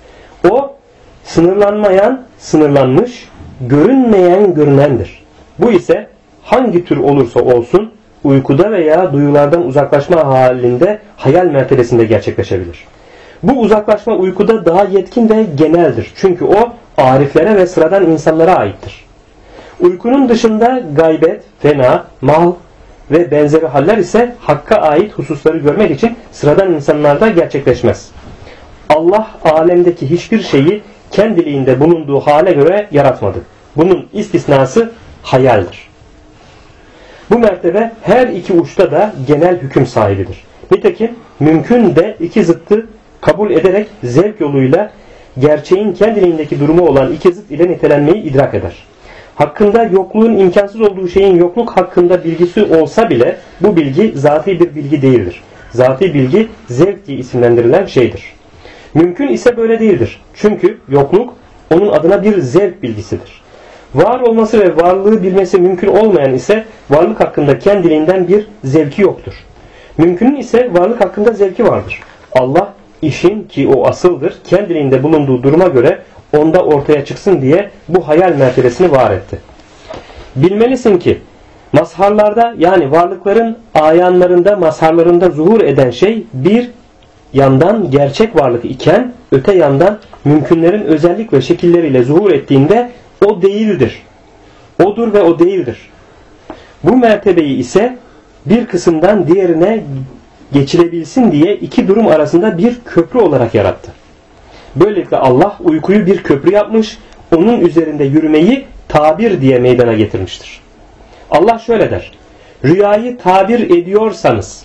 Speaker 1: O sınırlanmayan sınırlanmış, görünmeyen görünendir. Bu ise hangi tür olursa olsun uykuda veya duyulardan uzaklaşma halinde hayal mertebesinde gerçekleşebilir. Bu uzaklaşma uykuda daha yetkin ve geneldir. Çünkü o ariflere ve sıradan insanlara aittir. Uykunun dışında gaybet, fena, mal ve benzeri haller ise Hakk'a ait hususları görmek için sıradan insanlarda gerçekleşmez. Allah alemdeki hiçbir şeyi kendiliğinde bulunduğu hale göre yaratmadı. Bunun istisnası hayaldir. Bu mertebe her iki uçta da genel hüküm sahibidir. Nitekim mümkün de iki zıttı kabul ederek zevk yoluyla gerçeğin kendiliğindeki durumu olan iki zıt ile nitelenmeyi idrak eder. Hakkında yokluğun imkansız olduğu şeyin yokluk hakkında bilgisi olsa bile bu bilgi zati bir bilgi değildir. Zati bilgi zevk diye isimlendirilen şeydir. Mümkün ise böyle değildir. Çünkü yokluk onun adına bir zevk bilgisidir. Var olması ve varlığı bilmesi mümkün olmayan ise varlık hakkında kendiliğinden bir zevki yoktur. Mümkünün ise varlık hakkında zevki vardır. Allah işin ki o asıldır kendiliğinde bulunduğu duruma göre onda ortaya çıksın diye bu hayal mertebesini var etti. Bilmelisin ki mazharlarda yani varlıkların ayanlarında mazharlarında zuhur eden şey bir yandan gerçek varlık iken öte yandan mümkünlerin özellik ve şekilleriyle zuhur ettiğinde o değildir. Odur ve o değildir. Bu mertebeyi ise bir kısımdan diğerine geçilebilsin diye iki durum arasında bir köprü olarak yarattı. Böylelikle Allah uykuyu bir köprü yapmış, onun üzerinde yürümeyi tabir diye meydana getirmiştir. Allah şöyle der: rüyayı tabir ediyorsanız,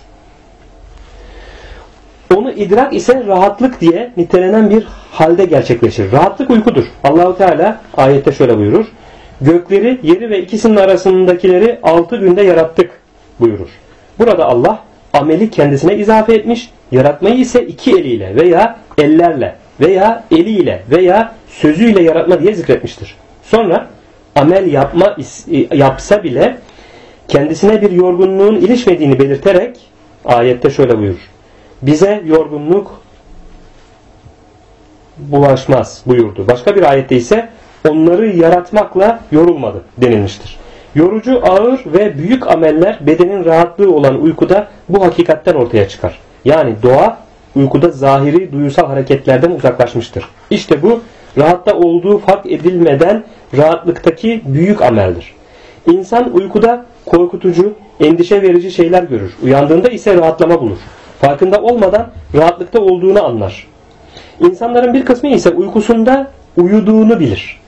Speaker 1: onu idrak ise rahatlık diye nitelenen bir halde gerçekleşir. Rahatlık uykudur. Allahu Teala ayette şöyle buyurur: gökleri, yeri ve ikisinin arasındakileri 6 günde yarattık buyurur. Burada Allah ameli kendisine izafe etmiş, yaratmayı ise iki eliyle veya ellerle veya eliyle veya sözüyle yaratma diye zikretmiştir. Sonra amel yapsa bile kendisine bir yorgunluğun ilişmediğini belirterek ayette şöyle buyurur: bize yorgunluk bulaşmaz buyurdu. Başka bir ayette ise onları yaratmakla yorulmadı denilmiştir. Yorucu, ağır ve büyük ameller bedenin rahatlığı olan uykuda bu hakikatten ortaya çıkar. Yani doğa uykuda zahiri duyusal hareketlerden uzaklaşmıştır. İşte bu rahatta olduğu fark edilmeden rahatlıktaki büyük ameldir. İnsan uykuda korkutucu, endişe verici şeyler görür. Uyandığında ise rahatlama bulur. Farkında olmadan rahatlıkta olduğunu anlar. İnsanların bir kısmı ise uykusunda uyuduğunu bilir.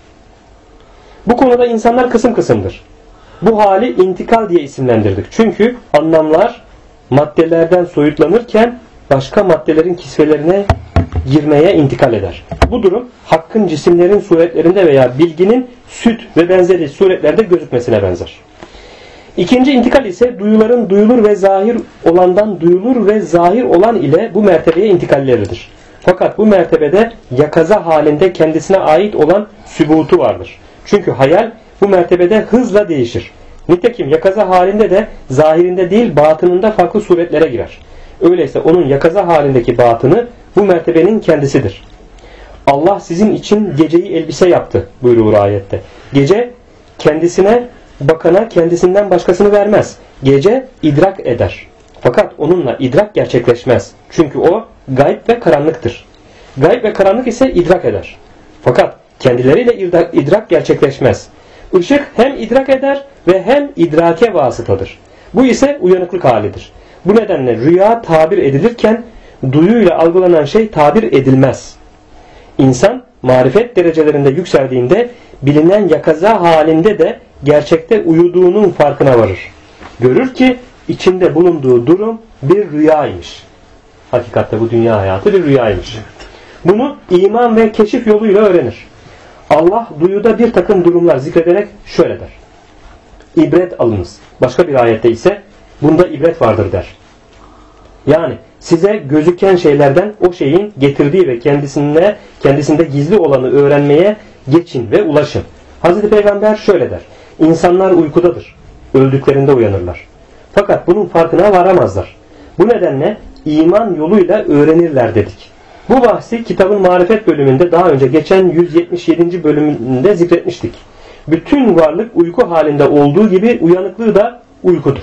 Speaker 1: Bu konuda insanlar kısım kısımdır. Bu hali intikal diye isimlendirdik. Çünkü anlamlar maddelerden soyutlanırken başka maddelerin kisvelerine girmeye intikal eder. Bu durum hakkın cisimlerin suretlerinde veya bilginin süt ve benzeri suretlerde gözükmesine benzer. İkinci intikal ise duyuların duyulur ve zahir olandan duyulur ve zahir olan ile bu mertebeye intikalleridir. Fakat bu mertebede yakaza halinde kendisine ait olan sübutu vardır. Çünkü hayal bu mertebede hızla değişir. Nitekim yakaza halinde de zahirinde değil batınında farklı suretlere girer. Öyleyse onun yakaza halindeki batını bu mertebenin kendisidir. Allah sizin için geceyi elbise yaptı buyuruyor ayette. Gece kendisine bakana kendisinden başkasını vermez. Gece idrak eder. Fakat onunla idrak gerçekleşmez. Çünkü o gayb ve karanlıktır. Gayb ve karanlık ise idrak eder. Fakat kendileriyle idrak gerçekleşmez. Işık hem idrak eder ve hem idrake vasıtadır. Bu ise uyanıklık halidir. Bu nedenle rüya tabir edilirken duyuyla algılanan şey tabir edilmez. İnsan marifet derecelerinde yükseldiğinde bilinen yakaza halinde de gerçekte uyuduğunun farkına varır. Görür ki içinde bulunduğu durum bir rüyaymış. Hakikatte bu dünya hayatı bir rüyaymış. Bunu iman ve keşif yoluyla öğrenir. Allah duyuda bir takım durumlar zikrederek şöyle der: İbret alınız. Başka bir ayette ise bunda ibret vardır der. Yani size gözüken şeylerden o şeyin getirdiği ve kendisinde gizli olanı öğrenmeye geçin ve ulaşın. Hazreti Peygamber şöyle der: İnsanlar uykudadır. Öldüklerinde uyanırlar. Fakat bunun farkına varamazlar. Bu nedenle iman yoluyla öğrenirler dedik. Bu bahsi kitabın marifet bölümünde daha önce geçen 177. bölümünde zikretmiştik. Bütün varlık uyku halinde olduğu gibi uyanıklığı da uykudur.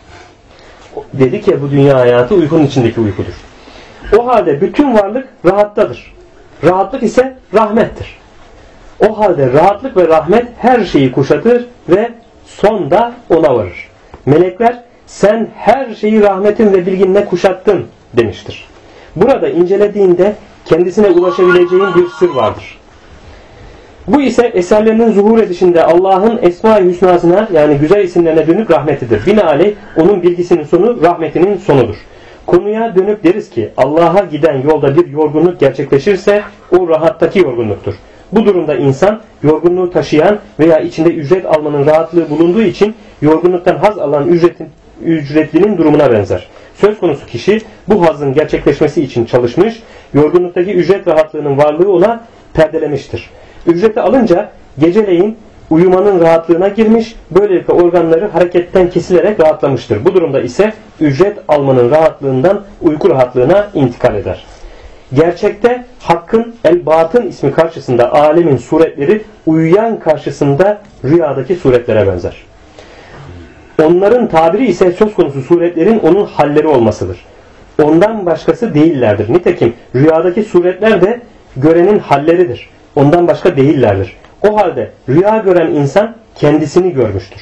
Speaker 1: Dedik ya bu dünya hayatı uykunun içindeki uykudur. O halde bütün varlık rahattadır. Rahatlık ise rahmettir. O halde rahatlık ve rahmet her şeyi kuşatır ve sonda ona varır. Melekler sen her şeyi rahmetin ve bilginle kuşattın demiştir. Burada incelediğinde kendisine ulaşabileceğin bir sır vardır. Bu ise eserlerinin zuhur edişinde Allah'ın Esma-i Hüsnasına yani güzel isimlerine dönük rahmetidir. Binaenaleyh onun bilgisinin sonu rahmetinin sonudur. Konuya dönüp deriz ki Allah'a giden yolda bir yorgunluk gerçekleşirse o rahattaki yorgunluktur. Bu durumda insan yorgunluğu taşıyan veya içinde ücret almanın rahatlığı bulunduğu için yorgunluktan haz alan ücretlinin durumuna benzer. Söz konusu kişi bu hazın gerçekleşmesi için çalışmış, yorgunluktaki ücret rahatlığının varlığı ona perdelemiştir. Ücreti alınca geceleyin uyumanın rahatlığına girmiş, böylelikle organları hareketten kesilerek rahatlamıştır. Bu durumda ise ücret almanın rahatlığından uyku rahatlığına intikal eder. Gerçekte Hakk'ın El-Batın ismi karşısında alemin suretleri uyuyan karşısında rüyadaki suretlere benzer. Onların tabiri ise söz konusu suretlerin onun halleri olmasıdır. Ondan başkası değillerdir. Nitekim rüyadaki suretler de görenin halleridir. Ondan başka değillerdir. O halde rüya gören insan kendisini görmüştür.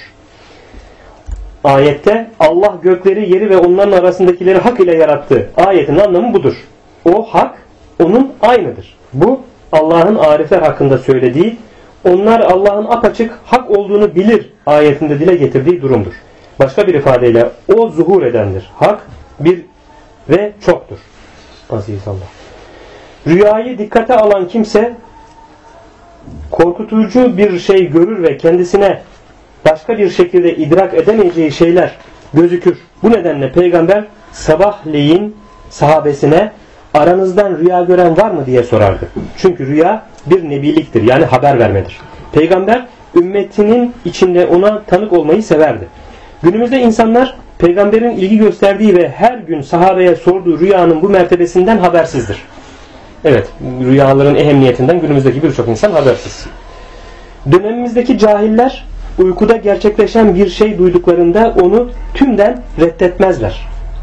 Speaker 1: Ayette Allah gökleri, yeri ve onların arasındakileri hak ile yarattı. Ayetin anlamı budur. O hak onun aynıdır. Bu Allah'ın arifler hakkında söylediği, onlar Allah'ın apaçık hak olduğunu bilir ayetinde dile getirdiği durumdur. Başka bir ifadeyle o zuhur edendir. Hak bir ve çoktur. Aziz Allah. Rüyayı dikkate alan kimse korkutucu bir şey görür ve kendisine başka bir şekilde idrak edemeyeceği şeyler gözükür. Bu nedenle Peygamber sabahleyin sahabesine aranızdan rüya gören var mı diye sorardı. Çünkü rüya bir nebiliktir, yani haber vermedir. Peygamber ümmetinin içinde ona tanık olmayı severdi. Günümüzde insanlar Peygamberin ilgi gösterdiği ve her gün sahabeye sorduğu rüyanın bu mertebesinden habersizdir. Evet, rüyaların ehemmiyetinden günümüzdeki birçok insan habersiz. Dönemimizdeki cahiller uykuda gerçekleşen bir şey duyduklarında onu tümden reddetmezler.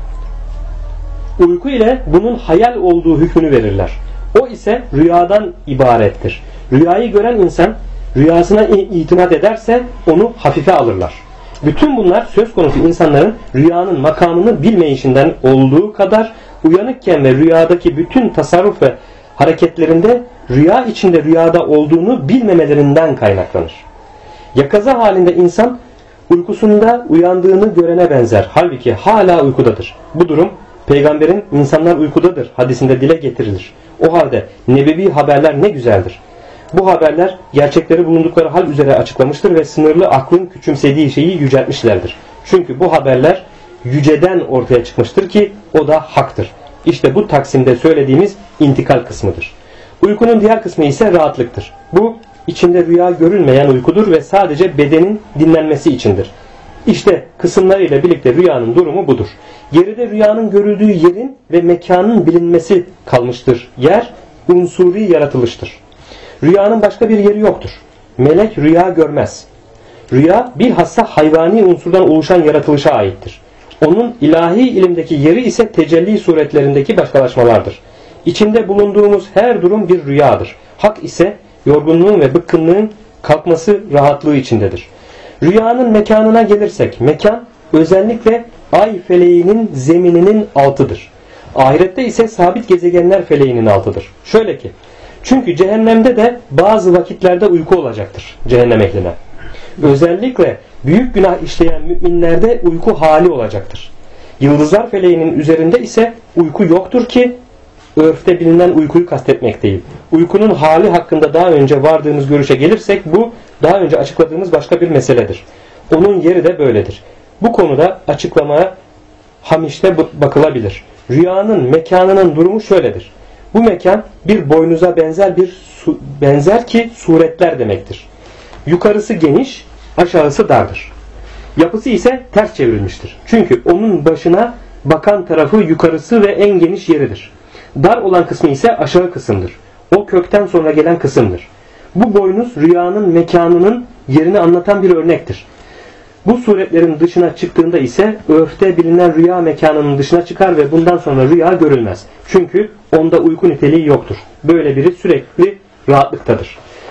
Speaker 1: Uyku ile bunun hayal olduğu hükmünü verirler. O ise rüyadan ibarettir. Rüyayı gören insan rüyasına itimat ederse onu hafife alırlar. Bütün bunlar söz konusu insanların rüyanın makamını bilmeyişinden olduğu kadar uyanıkken ve rüyadaki bütün tasarruf ve hareketlerinde rüya içinde rüyada olduğunu bilmemelerinden kaynaklanır. Yakaza halinde insan uykusunda uyandığını görene benzer. Halbuki hala uykudadır. Bu durum Peygamberin insanlar uykudadır hadisinde dile getirilir. O halde nebevi haberler ne güzeldir. Bu haberler gerçekleri bulundukları hal üzere açıklamıştır ve sınırlı aklın küçümsediği şeyi yüceltmişlerdir. Çünkü bu haberler yüceden ortaya çıkmıştır ki o da haktır. İşte bu taksimde söylediğimiz intikal kısmıdır. Uykunun diğer kısmı ise rahatlıktır. Bu içinde rüya görülmeyen uykudur ve sadece bedenin dinlenmesi içindir. İşte kısımlarıyla birlikte rüyanın durumu budur. Geride rüyanın görüldüğü yerin ve mekanın bilinmesi kalmıştır. Yer unsuri yaratılıştır. Rüyanın başka bir yeri yoktur. Melek rüya görmez. Rüya bilhassa hayvani unsurdan oluşan yaratılışa aittir. Onun ilahi ilimdeki yeri ise tecelli suretlerindeki başkalaşmalardır. İçinde bulunduğumuz her durum bir rüyadır. Hak ise yorgunluğun ve bıkkınlığın kalkması rahatlığı içindedir. Rüyanın mekanına gelirsek, mekan özellikle ay feleğinin zemininin altıdır. Ahirette ise sabit gezegenler feleğinin altıdır. Şöyle ki, çünkü cehennemde de bazı vakitlerde uyku olacaktır cehennem ehline. Özellikle büyük günah işleyen müminlerde uyku hali olacaktır. Yıldızlar feleğinin üzerinde ise uyku yoktur ki örfte bilinen uykuyu kastetmek değil. Uykunun hali hakkında daha önce vardığımız görüşe gelirsek bu daha önce açıkladığımız başka bir meseledir. Onun yeri de böyledir. Bu konuda açıklamaya Hamiş'te bakılabilir. Rüyanın mekanının durumu şöyledir. Bu mekan bir boynuza benzer ki suretler demektir. Yukarısı geniş, aşağısı dardır. Yapısı ise ters çevrilmiştir. Çünkü onun başına bakan tarafı yukarısı ve en geniş yeridir. Dar olan kısmı ise aşağı kısımdır. O kökten sonra gelen kısımdır. Bu boynuz rüyanın mekanının yerini anlatan bir örnektir. Bu suretlerin dışına çıktığında ise örfte bilinen rüya mekanının dışına çıkar ve bundan sonra rüya görülmez. Çünkü onda uyku niteliği yoktur. Böyle biri sürekli rahatlıktadır.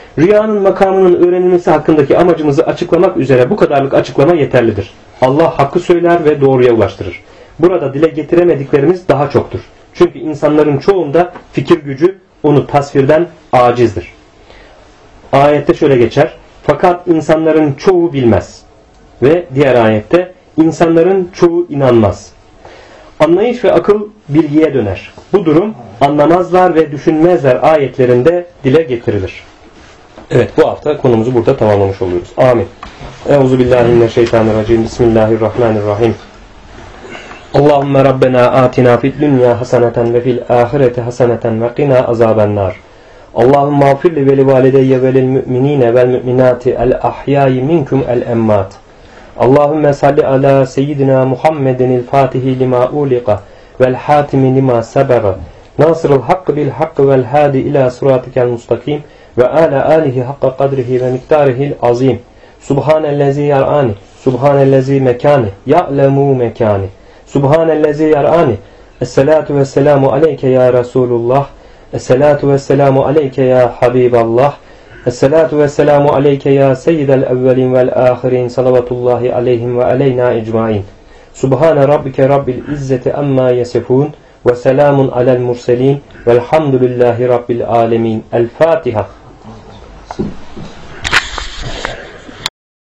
Speaker 1: Rüyanın makamının öğrenilmesi hakkındaki amacımızı açıklamak üzere bu kadarlık açıklama yeterlidir. Allah hakkı söyler ve doğruya ulaştırır. Burada dile getiremediklerimiz daha çoktur. Çünkü insanların çoğunda fikir gücü onu tasvirden acizdir. Ayette şöyle geçer. Fakat insanların çoğu bilmez. Ve diğer ayette insanların çoğu inanmaz. Anlayış ve akıl bilgiye döner. Bu durum anlamazlar ve düşünmezler ayetlerinde dile getirilir. Evet, bu hafta konumuzu burada tamamlamış oluyoruz. Amin. Euzubillahimineşşeytanirracim. Bismillahirrahmanirrahim. Allahümme Rabbena atina fid dünya haseneten ve fil ahireti haseneten ve qina azabennar. Allahümme afirli ve li valideyye ve lil müminine vel müminati el ahyayi minkum el emmat. Allahümme salli ala seyyidina Muhammedin il fatihi lima uliqa vel hatimi lima sebega. Nasırıl hakkı bil hakkı vel hadi ila suratikel mustakim ve ala alihi hakka kadrihi ve miktarihil azim. Subhanellezi yar'ani, subhanellezi mekani, ya'lemu mekani. Subhanellezi yar'ani. Esselatu vesselamu aleyke ya Resulullah. Esselatu vesselamu aleyke ya Habiballah. Esselatu vesselamu aleyke ya seyyidel evvelin vel ahirin. Salavatullahi aleyhim ve aleyna ecmain. Subhane rabbike rabbil izzeti amma yasifun. Ve selamun alel murselin. Velhamdülillahi rabbil alemin. El Fatiha.